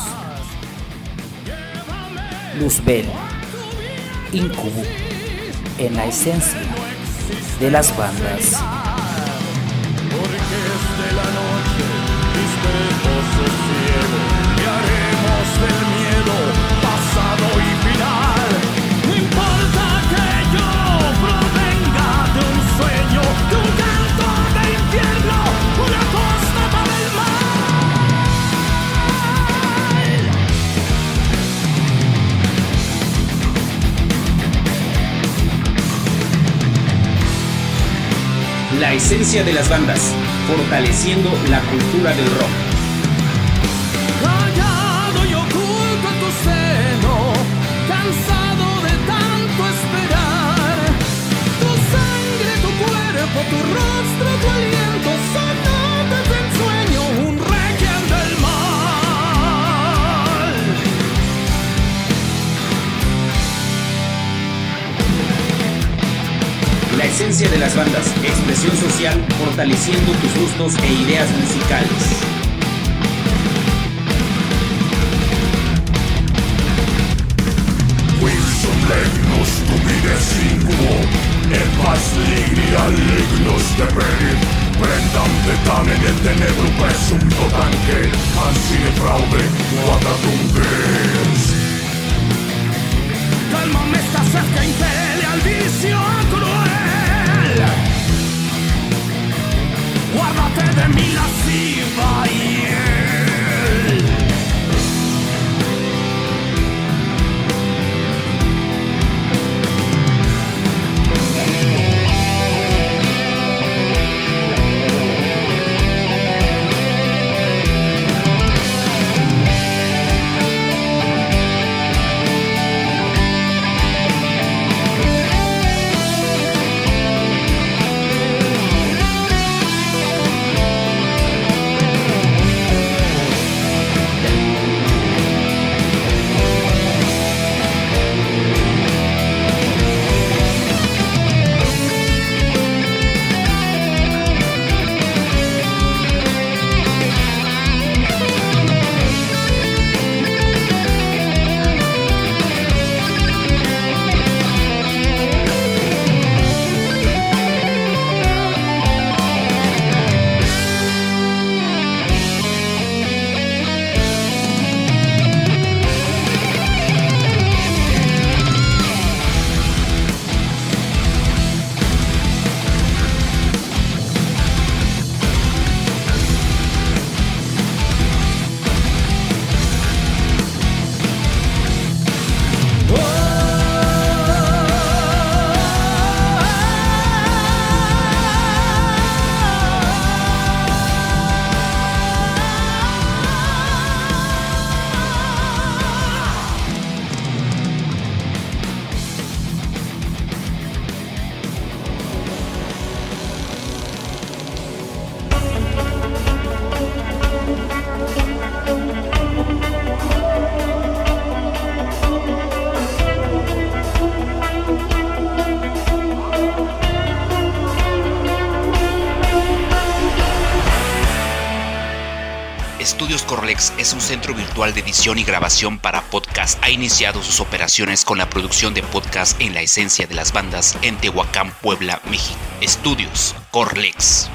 Luzbel, Incubo, en la esencia de las bandas. Porque es de la noche, despejos el cielo, y haremos del miedo pasado y final. No importa que yo provenga de un sueño, de un canto de infierno, una postata del mal. La esencia de las bandas, fortaleciendo la cultura del rock. Callado y oculto en tu seno, cansado de tanto esperar. Tu sangre, tu cuerpo, tu rostro, tu aliento son notas de ensueño, un requiem del mal. La esencia de las bandas, expresión social, fortaleciendo tus gustos e ideas musicales. Qui sunt legnos tumides incubo, et pas ligni al lignus deperit, prendam de tamen et tenebru presumto tanque, ansine fraude quadratum gens. Calma me está cerca, impele al vicio cruel. Guárdate de mi lasciva hiel. Estudios Corlex es un centro virtual de edición y grabación para podcast. Ha iniciado sus operaciones con la producción de podcast en la esencia de las bandas en Tehuacán, Puebla, México. Estudios Corlex.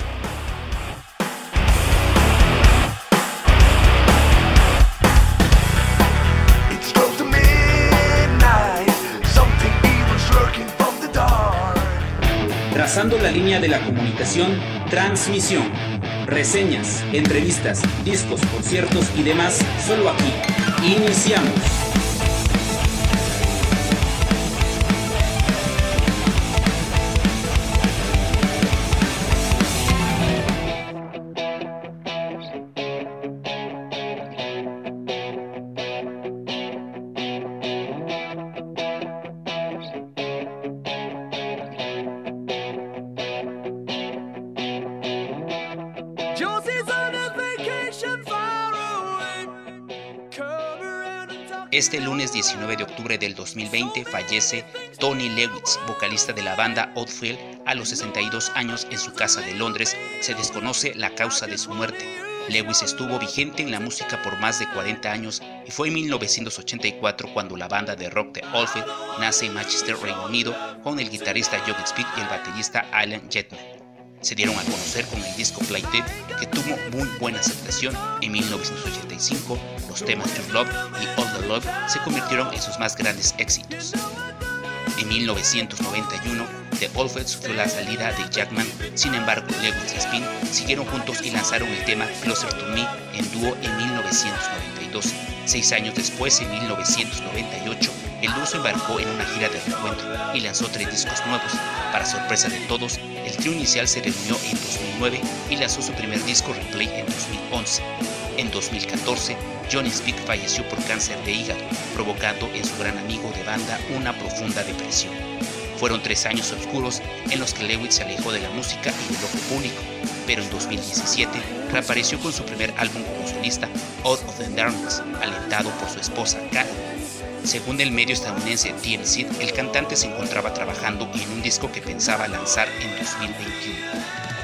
Trazando la línea de la comunicación, transmisión, reseñas, entrevistas, discos, conciertos y demás, solo aquí. Iniciamos. Este lunes diecinueve de octubre del dos mil veinte fallece Tony Lewis, vocalista de la banda Oddfield, a los sesenta y dos años en su casa de Londres. Se desconoce la causa de su muerte. Lewis estuvo vigente en la música por más de cuarenta años y fue en mil novecientos ochenta y cuatro cuando la banda de rock de Oddfield nace en Manchester, Reino Unido, con el guitarrista Joe Speed y el baterista Alan Jetman. Se dieron a conocer con el disco Play Dead, que tuvo muy buena aceptación. En mil novecientos ochenta y cinco, los temas Your Love y All the Love se convirtieron en sus más grandes éxitos. En mil novecientos noventa y uno, The Oddfield sufrió la salida de Jackman. Sin embargo, Lewis y Spin siguieron juntos y lanzaron el tema Closer to Me en dúo en mil novecientos noventa y dos. Seis años después, en mil novecientos noventa y ocho, el dúo se embarcó en una gira de reencuentro y lanzó tres discos nuevos. Para sorpresa de todos, el trío inicial se reunió en dos mil nueve y lanzó su primer disco Replay en dos mil once. En dos mil catorce, Johnny Speed falleció por cáncer de hígado, provocando en su gran amigo de banda una profunda depresión. Fueron tres años oscuros en los que Lewis se alejó de la música y del ojo público, pero en dos mil diecisiete reapareció con su primer álbum como solista, Out of the Darkness, alentado por su esposa Karen. Según el medio estadounidense T M Z, el cantante se encontraba trabajando en un disco que pensaba lanzar en dos mil veintiuno.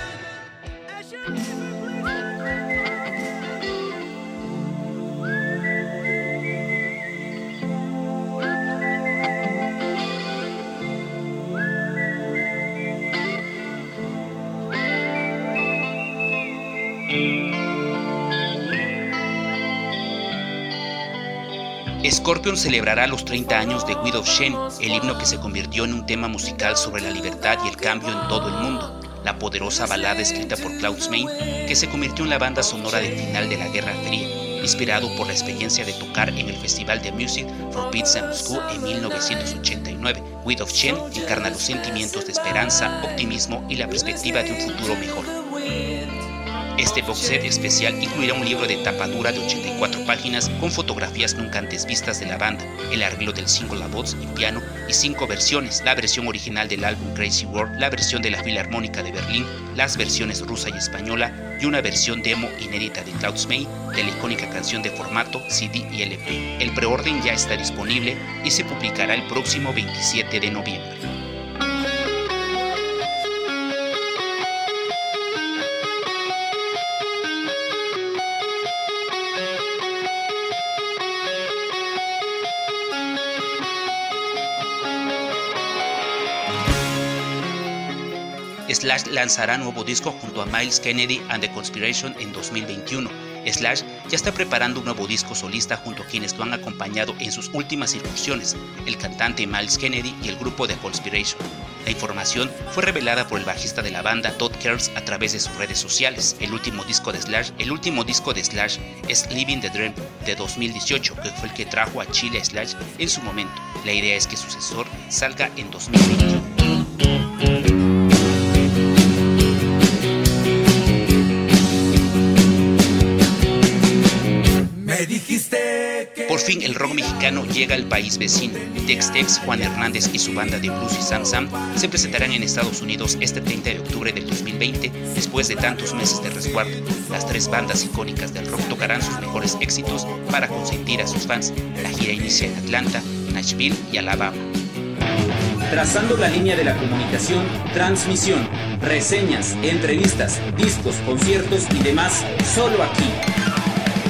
Scorpions celebrará los treinta años de Wind of Change, el himno que se convirtió en un tema musical sobre la libertad y el cambio en todo el mundo. La poderosa balada escrita por Klaus Meine, que se convirtió en la banda sonora del final de la Guerra Fría, inspirado por la experiencia de tocar en el Festival de Music for Peace en Moscú en mil novecientos ochenta y nueve. Wind of Change encarna los sentimientos de esperanza, optimismo y la perspectiva de un futuro mejor. Este box set especial incluirá un libro de tapa dura de ochenta y cuatro páginas con fotografías nunca antes vistas de la banda, el arreglo del single a voz y piano y cinco versiones: la versión original del álbum Crazy World, la versión de la Filarmónica de Berlín, las versiones rusa y española y una versión demo inédita de Klaus Meine de la icónica canción de formato C D y L P. El preorden ya está disponible y se publicará el próximo veintisiete de noviembre. Slash lanzará nuevo disco junto a Myles Kennedy and The Conspiration en dos mil veintiuno. Slash ya está preparando un nuevo disco solista junto a quienes lo han acompañado en sus últimas incursiones, el cantante Myles Kennedy y el grupo The Conspiration. La información fue revelada por el bajista de la banda Todd Kerns a través de sus redes sociales. El último disco de Slash, el último disco de Slash es Living the Dream de dos mil dieciocho, que fue el que trajo a Chile a Slash en su momento. La idea es que su sucesor salga en dos mil veintiuno. Por fin el rock mexicano llega al país vecino. Tex-Tex, Juan Hernández y su banda de blues y Sam Sam se presentarán en Estados Unidos este treinta de octubre del dos mil veinte, después de tantos meses de resguardo. Las tres bandas icónicas del rock tocarán sus mejores éxitos para consentir a sus fans. La gira inicia en Atlanta, Nashville y Alabama. Trazando la línea de la comunicación, transmisión, reseñas, entrevistas, discos, conciertos y demás, solo aquí.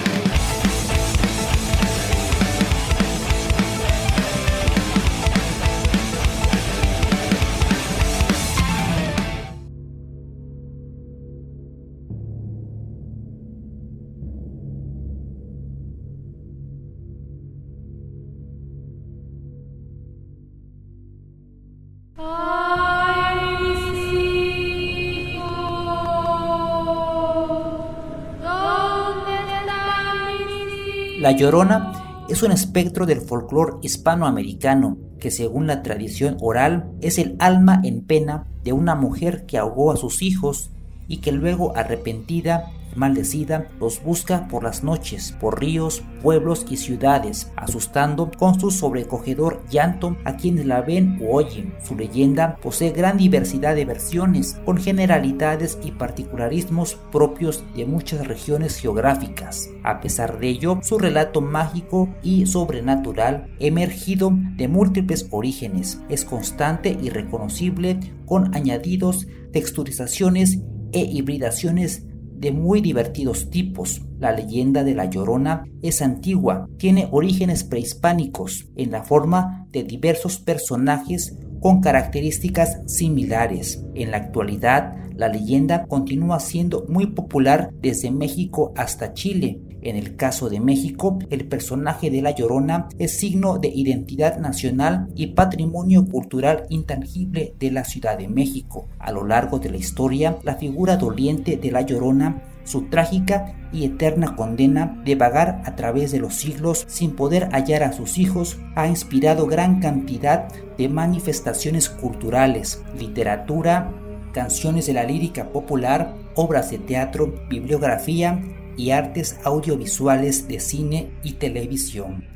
La Llorona es un espectro del folclore hispanoamericano que, según la tradición oral, es el alma en pena de una mujer que ahogó a sus hijos y que luego, arrepentida y maldecida, los busca por las noches, por ríos, pueblos y ciudades, asustando con su sobrecogedor llanto a quienes la ven u oyen. Su leyenda posee gran diversidad de versiones, con generalidades y particularismos propios de muchas regiones geográficas. A pesar de ello, su relato mágico y sobrenatural, emergido de múltiples orígenes, es constante y reconocible, con añadidos, texturizaciones e hibridaciones de muy divertidos tipos. La leyenda de La Llorona es antigua, tiene orígenes prehispánicos en la forma de diversos personajes con características similares. En la actualidad, la leyenda continúa siendo muy popular desde México hasta Chile. En el caso de México, el personaje de La Llorona es signo de identidad nacional y patrimonio cultural intangible de la Ciudad de México. A lo largo de la historia, la figura doliente de La Llorona, su trágica y eterna condena de vagar a través de los siglos sin poder hallar a sus hijos, ha inspirado gran cantidad de manifestaciones culturales, literatura, canciones de la lírica popular, obras de teatro, bibliografía y artes audiovisuales de cine y televisión.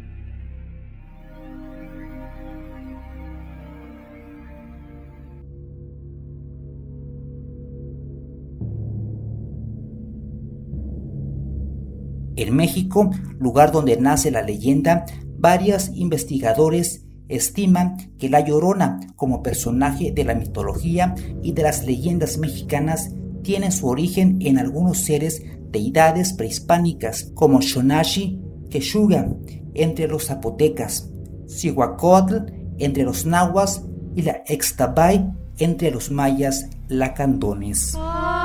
En México, lugar donde nace la leyenda, varios investigadores estiman que La Llorona, como personaje de la mitología y de las leyendas mexicanas, tiene su origen en algunos seres deidades prehispánicas como Xonaxi, Quexuga entre los zapotecas, Cihuacóatl entre los nahuas y la Ixtabay entre los mayas lacandones.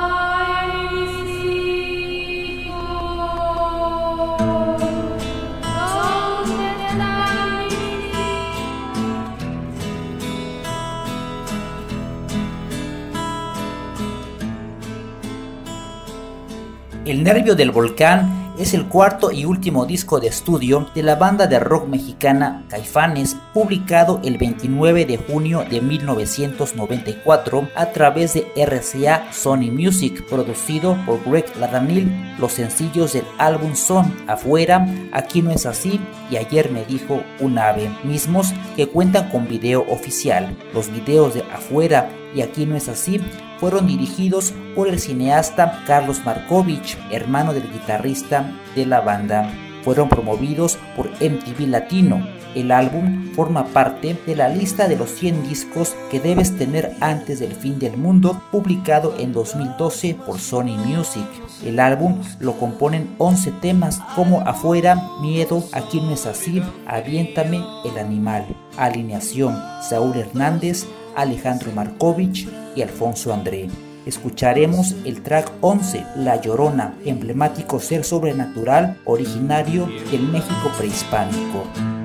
El Nervio del Volcán es el cuarto y último disco de estudio de la banda de rock mexicana Caifanes, publicado el veintinueve de junio de mil novecientos noventa y cuatro a través de R C A Sony Music, producido por Greg Ladanil. Los sencillos del álbum son Afuera, Aquí no es así y Ayer me dijo un ave, mismos que cuentan con video oficial. Los videos de Afuera y Aquí no es así fueron dirigidos por el cineasta Carlos Markovich, hermano del guitarrista de la banda. Fueron promovidos por M T V Latino. El álbum forma parte de la lista de los cien discos que debes tener antes del fin del mundo, publicado en dos mil doce por Sony Music. El álbum lo componen once temas como Afuera, Miedo, Aquí no es así, Aviéntame, El animal. Alineación: Saúl Hernández, Alejandro Markovich y Alfonso André. Escucharemos el track once, La Llorona, emblemático ser sobrenatural originario del México prehispánico.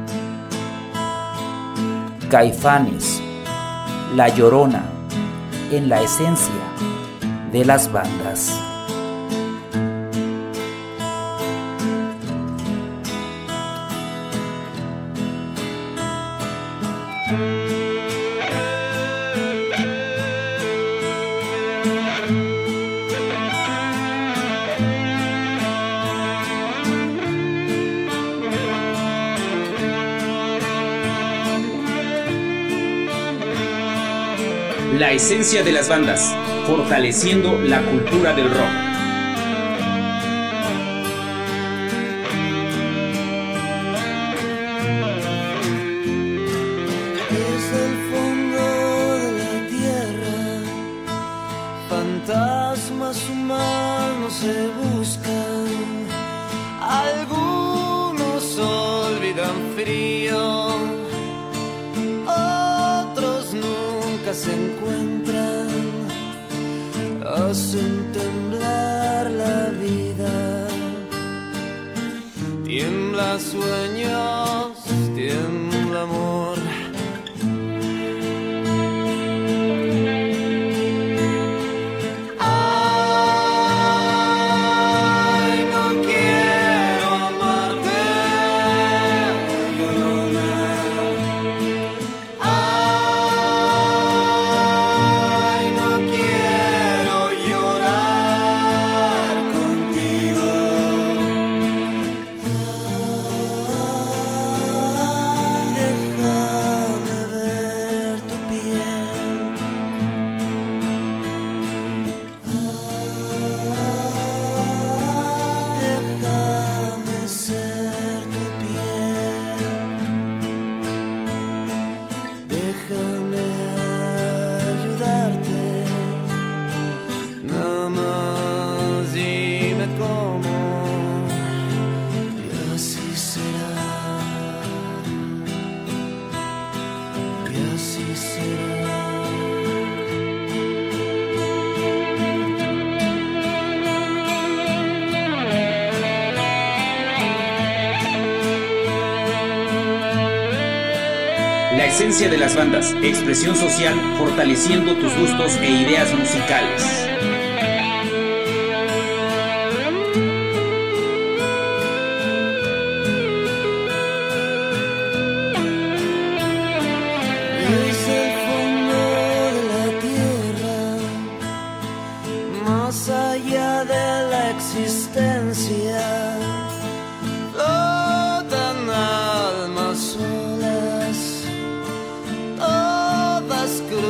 Caifanes, La Llorona, en la esencia de las bandas. La esencia de las bandas, fortaleciendo la cultura del rock. Desde el fondo de la tierra, fantasmas humanos se buscan. Algunos olvidan frío, se encuentran, hacen temblar la vida, tiembla sueños, tiembla amor. Ay, no quiero amarte esencia de las bandas, expresión social, fortaleciendo tus gustos e ideas musicales. Desde el fondo de la tierra, más allá de la existencia, flotan almas solas, todas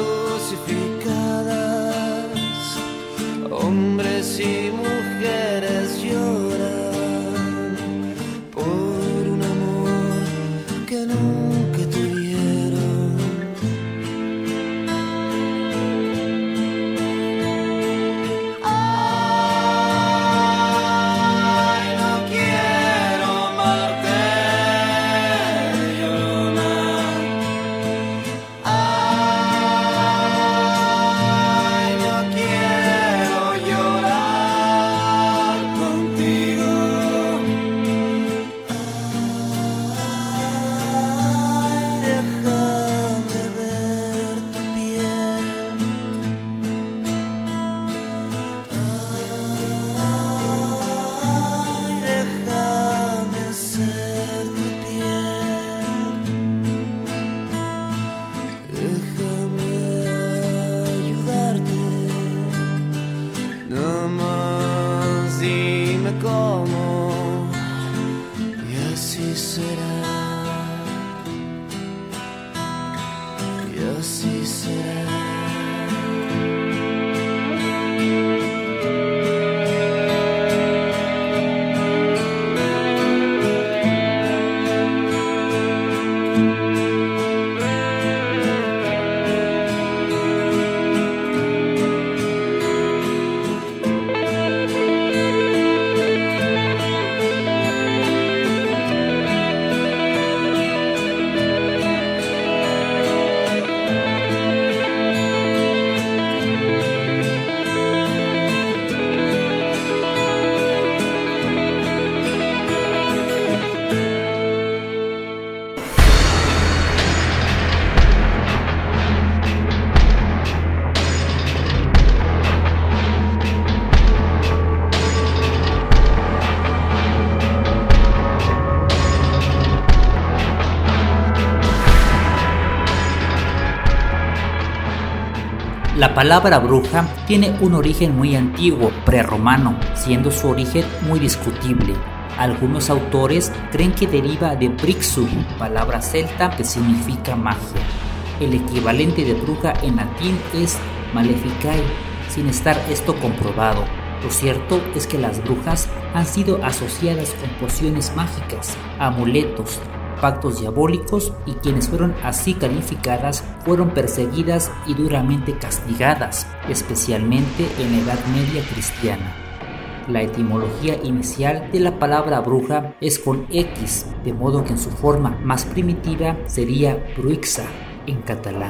crucificadas, hombres y mujeres lloran por un amor que nunca tuvieron. Ay, no quiero amarte, Llorona. Ay, no quiero llorar contigo. Ay, déjame ver tu piel. Ay, déjame ser tu piel. Déjame ayudarte. Nada más dime cómo, y así será. Y así será. La palabra bruja tiene un origen muy antiguo, prerromano, siendo su origen muy discutible. Algunos autores creen que deriva de brixu, palabra celta que significa magia. El equivalente de bruja en latín es maleficae, sin estar esto comprobado. Lo cierto es que las brujas han sido asociadas con pociones mágicas, amuletos, pactos diabólicos, y quienes fueron así calificadas fueron perseguidas y duramente castigadas, especialmente en la Edad Media cristiana. La etimología inicial de la palabra bruja es con X, de modo que en su forma más primitiva sería bruixa en catalán.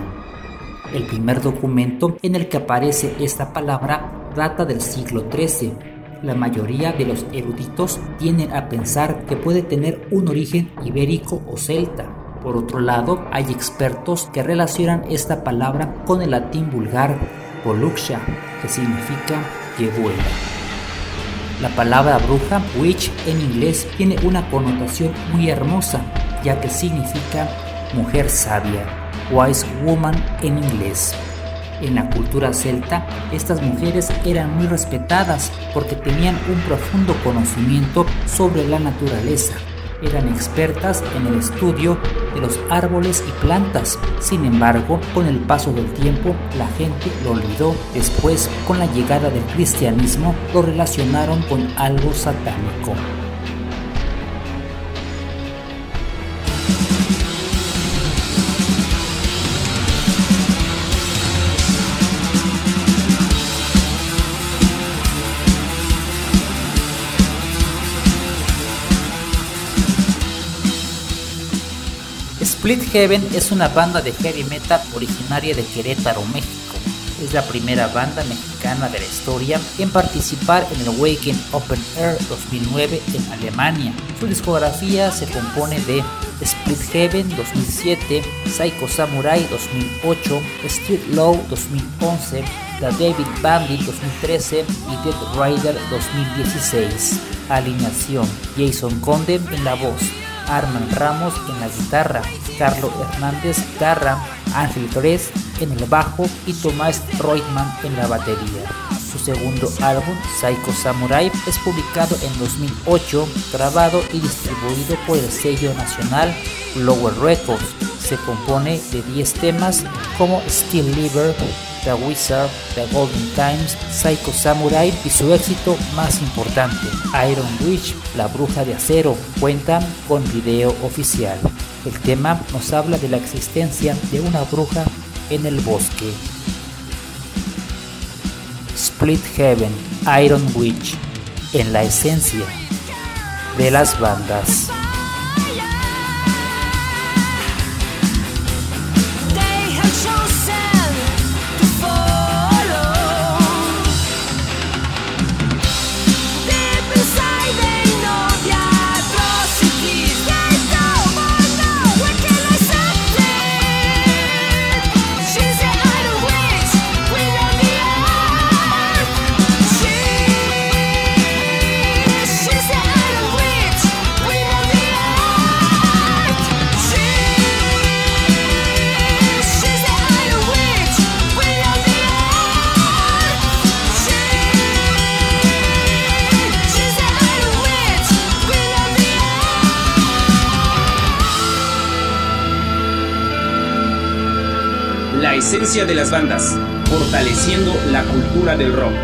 El primer documento en el que aparece esta palabra data del siglo trece. La mayoría de los eruditos tienden a pensar que puede tener un origen ibérico o celta. Por otro lado, hay expertos que relacionan esta palabra con el latín vulgar voluxia, que significa que vuela. La palabra bruja, witch en inglés, tiene una connotación muy hermosa, ya que significa mujer sabia, wise woman en inglés. En la cultura celta, estas mujeres eran muy respetadas porque tenían un profundo conocimiento sobre la naturaleza. Eran expertas en el estudio de los árboles y plantas. Sin embargo, con el paso del tiempo, la gente lo olvidó. Después, con la llegada del cristianismo, lo relacionaron con algo satánico. Split Heaven es una banda de heavy metal originaria de Querétaro, México. es la primera banda mexicana de la historia en participar en el Wacken Open Air dos mil nueve en Alemania. Su discografía se compone de Split Heaven dos mil siete, Psycho Samurai dos mil ocho, Street Law dos mil once, The David Bandit dos mil trece y Dead Rider dos mil dieciséis. Alineación: Jason Conde en la voz, Armand Ramos en la guitarra, Carlos Hernández guitarra, Ángel Gres en el bajo y Tomás Reutemann en la batería. Su segundo álbum, Psycho Samurai, es publicado en dos mil ocho, grabado y distribuido por el sello nacional Lower Records. Se compone de diez temas como Steel Liver, The Wizard, The Golden Times, Psycho Samurai y su éxito más importante, Iron Witch, La Bruja de Acero, cuentan con video oficial. El tema nos habla de la existencia de una bruja en el bosque. Split Heaven, Iron Witch, en la esencia de las bandas. La esencia de las bandas, fortaleciendo la cultura del rock.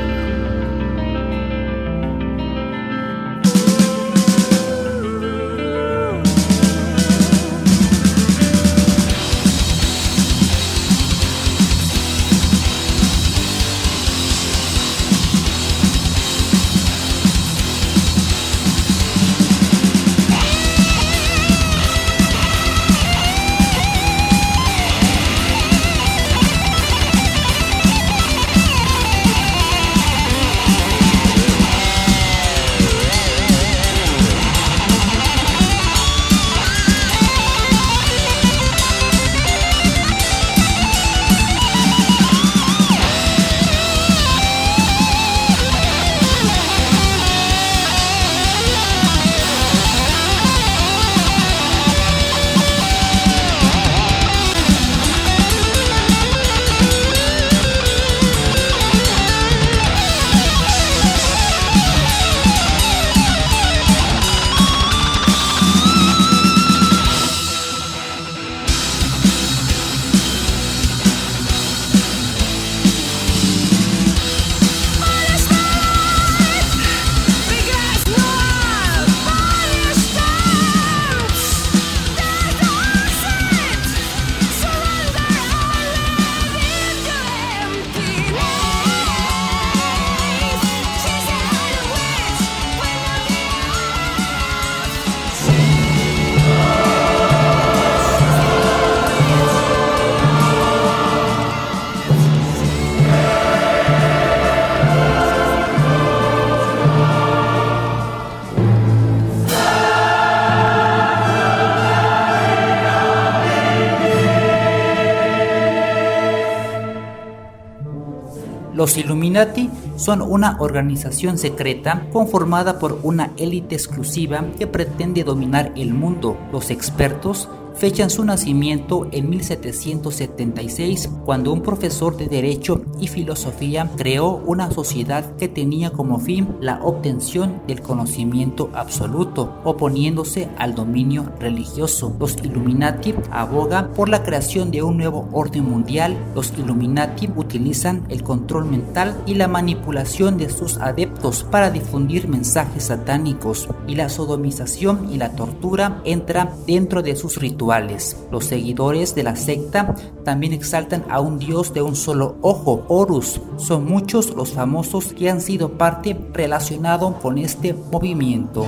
Los Illuminati son una organización secreta conformada por una élite exclusiva que pretende dominar el mundo. Los expertos fechan su nacimiento en mil setecientos setenta y seis, cuando un profesor de Derecho y Filosofía creó una sociedad que tenía como fin la obtención del conocimiento absoluto, oponiéndose al dominio religioso. Los Illuminati abogan por la creación de un nuevo orden mundial. Los Illuminati utilizan el control mental y la manipulación de sus adeptos para difundir mensajes satánicos, y la sodomización y la tortura entra dentro de sus rituales. Los seguidores de la secta también exaltan a un dios de un solo ojo, Horus. Son muchos los famosos que han sido parte relacionado con este movimiento.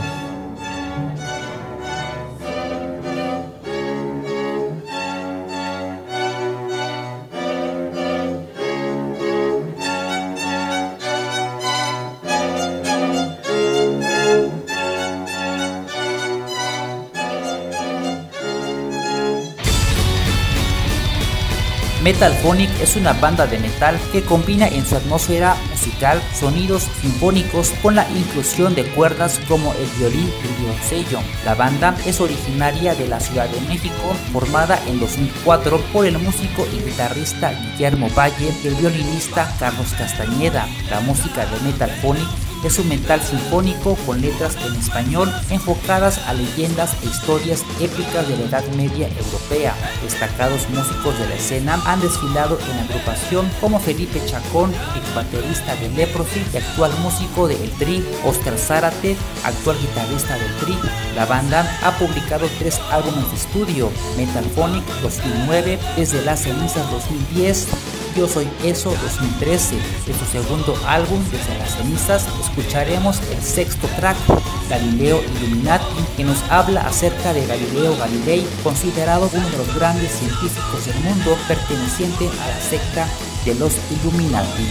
Metalphonic es una banda de metal que combina en su atmósfera musical sonidos sinfónicos con la inclusión de cuerdas como el violín y el violoncello. La banda es originaria de la Ciudad de México, formada en dos mil cuatro por el músico y guitarrista Guillermo Valle y el violinista Carlos Castañeda. La música de Metalphonic es un metal sinfónico con letras en español enfocadas a leyendas e historias épicas de la Edad Media europea. Destacados músicos de la escena han desfilado en la agrupación como Felipe Chacón, ex baterista de Leprosy y actual músico de El Tri, Oscar Zárate, actual guitarrista del Tri. La banda ha publicado tres álbumes de estudio: Metalphonic dos mil nueve, Desde las cenizas dos mil diez, Yo soy eso dos mil trece. De su segundo álbum, Desde las cenizas, escucharemos el sexto track, Galileo Illuminati, que nos habla acerca de Galileo Galilei, considerado uno de los grandes científicos del mundo, perteneciente a la secta de los Illuminati.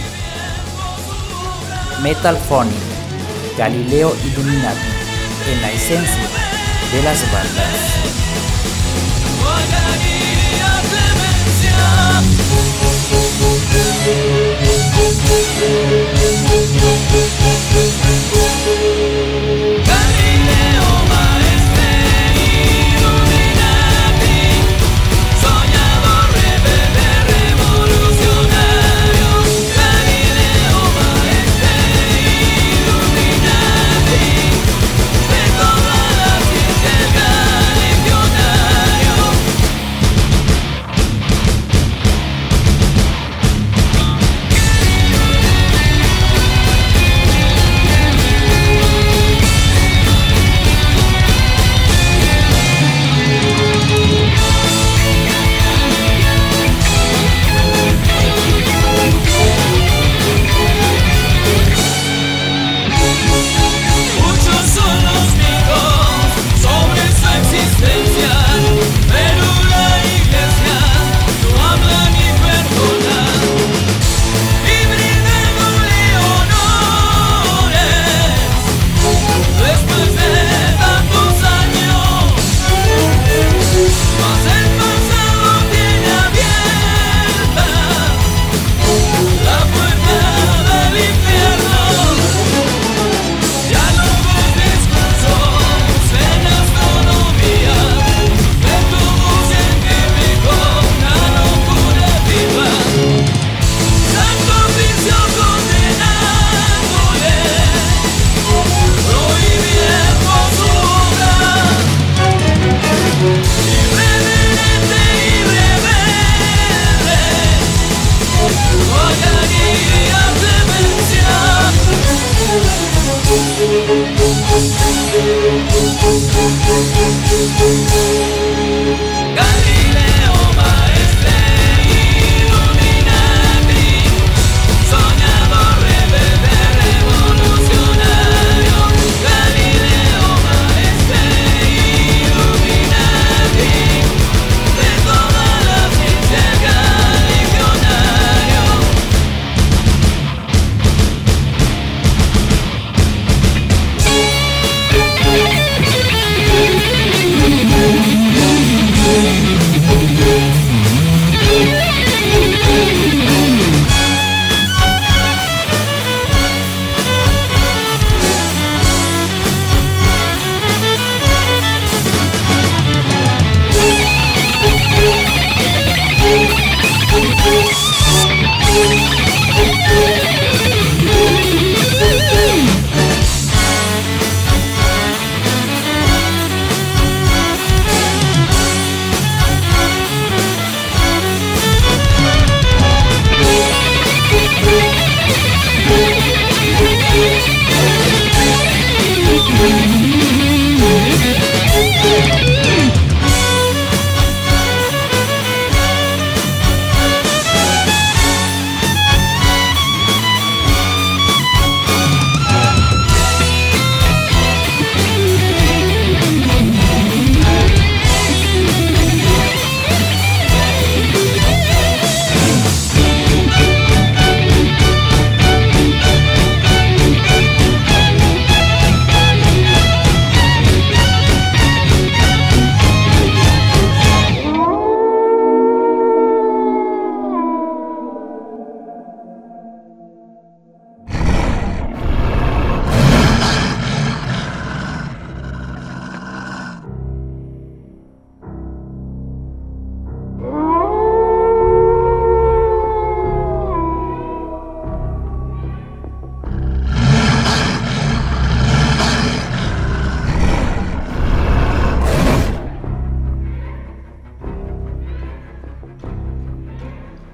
Metalphonic, Galileo Illuminati, en la esencia de las bandas.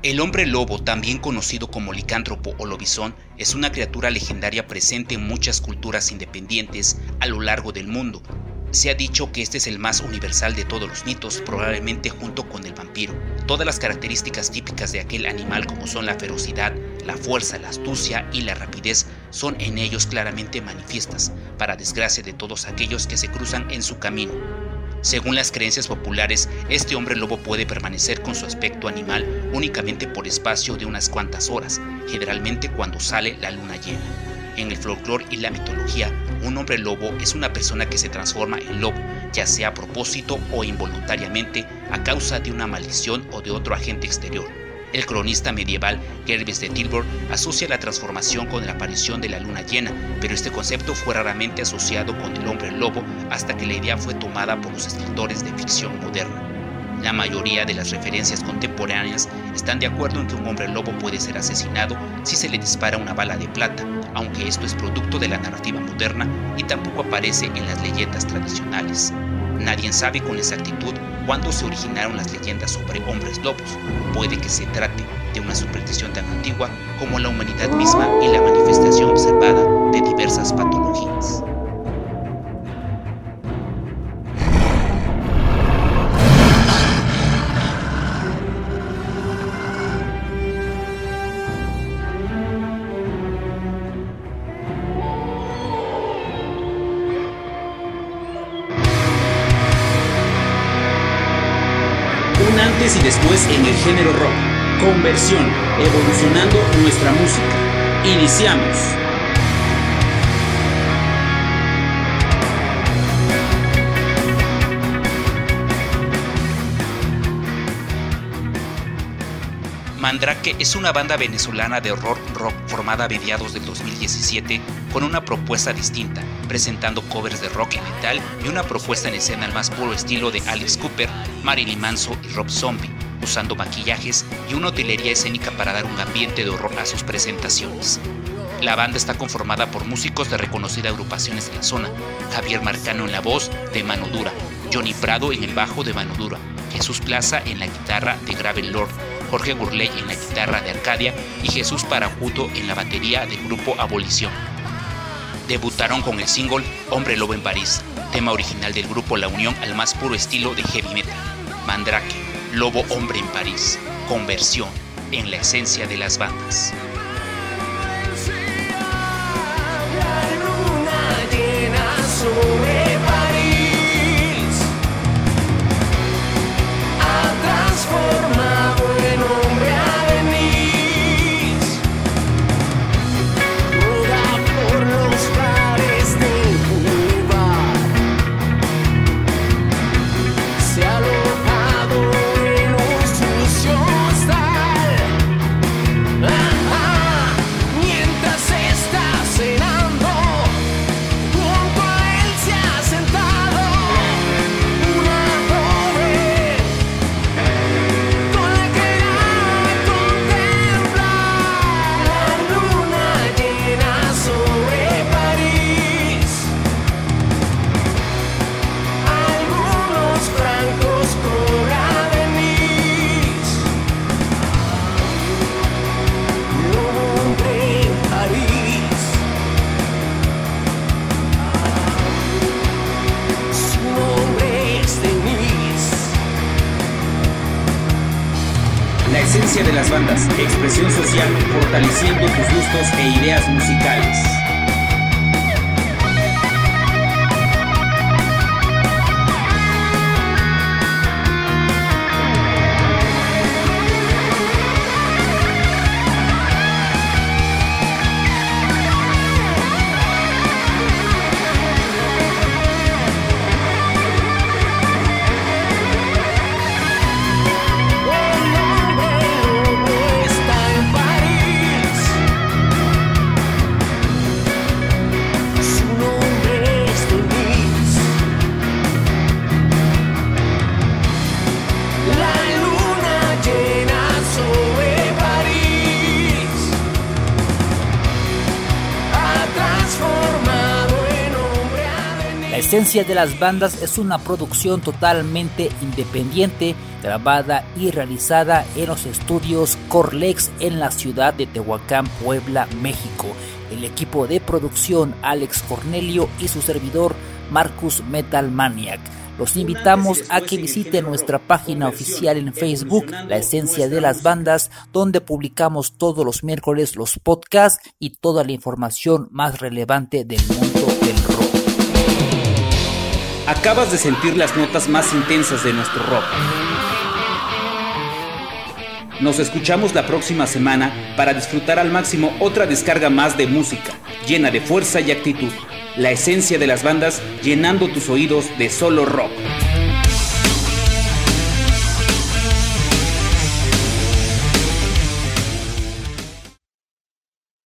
El hombre lobo, también conocido como licántropo o lobizón, es una criatura legendaria presente en muchas culturas independientes a lo largo del mundo. Se ha dicho que este es el más universal de todos los mitos, probablemente junto con el vampiro. Todas las características típicas de aquel animal, como son la ferocidad, la fuerza, la astucia y la rapidez, son en ellos claramente manifiestas, para desgracia de todos aquellos que se cruzan en su camino. Según las creencias populares, este hombre lobo puede permanecer con su aspecto animal únicamente por espacio de unas cuantas horas, generalmente cuando sale la luna llena. En el folclore y la mitología, un hombre lobo es una persona que se transforma en lobo, ya sea a propósito o involuntariamente, a causa de una maldición o de otro agente exterior. El cronista medieval Gervase de Tilburg asocia la transformación con la aparición de la luna llena, pero este concepto fue raramente asociado con el hombre lobo hasta que la idea fue tomada por los escritores de ficción moderna. La mayoría de las referencias contemporáneas están de acuerdo en que un hombre lobo puede ser asesinado si se le dispara una bala de plata, aunque esto es producto de la narrativa moderna y tampoco aparece en las leyendas tradicionales. Nadie sabe con exactitud cuándo se originaron las leyendas sobre hombres lobos. Puede que se trate de una superstición tan antigua como la humanidad misma y la manifestación observada de diversas patologías. Antes y después en el género rock. Conversión, evolucionando nuestra música. Iniciamos. Mandrake es una banda venezolana de horror rock formada a mediados del dos mil diecisiete con una propuesta distinta, presentando covers de rock y metal y una propuesta en escena al más puro estilo de Alice Cooper, Marilyn Manson y Rob Zombie, usando maquillajes y una utilería escénica para dar un ambiente de horror a sus presentaciones. La banda está conformada por músicos de reconocidas agrupaciones de la zona: Javier Marcano en la voz de Mano Dura, Johnny Prado en el bajo de Mano Dura, Jesús Plaza en la guitarra de Gravel Lord, Jorge Gurley en la guitarra de Arcadia y Jesús Parajuto en la batería del grupo Abolición. Debutaron con el single Hombre Lobo en París, tema original del grupo La Unión al más puro estilo de heavy metal. Mandrake, Lobo Hombre en París, conversión en la esencia de las bandas. La esencia de las bandas, expresión social, fortaleciendo tus gustos e ideas musicales. Esencia de las Bandas es una producción totalmente independiente, grabada y realizada en los estudios Corlex en la ciudad de Tehuacán, Puebla, México. El equipo de producción Alex Cornelio y su servidor Marcus Metal Maniac. Los invitamos a que visiten nuestra página oficial en Facebook, La Esencia de las Bandas, donde publicamos todos los miércoles los podcasts y toda la información más relevante del mundo del rock. Acabas de sentir las notas más intensas de nuestro rock. Nos escuchamos la próxima semana para disfrutar al máximo otra descarga más de música, llena de fuerza y actitud. La Esencia de las Bandas, llenando tus oídos de solo rock.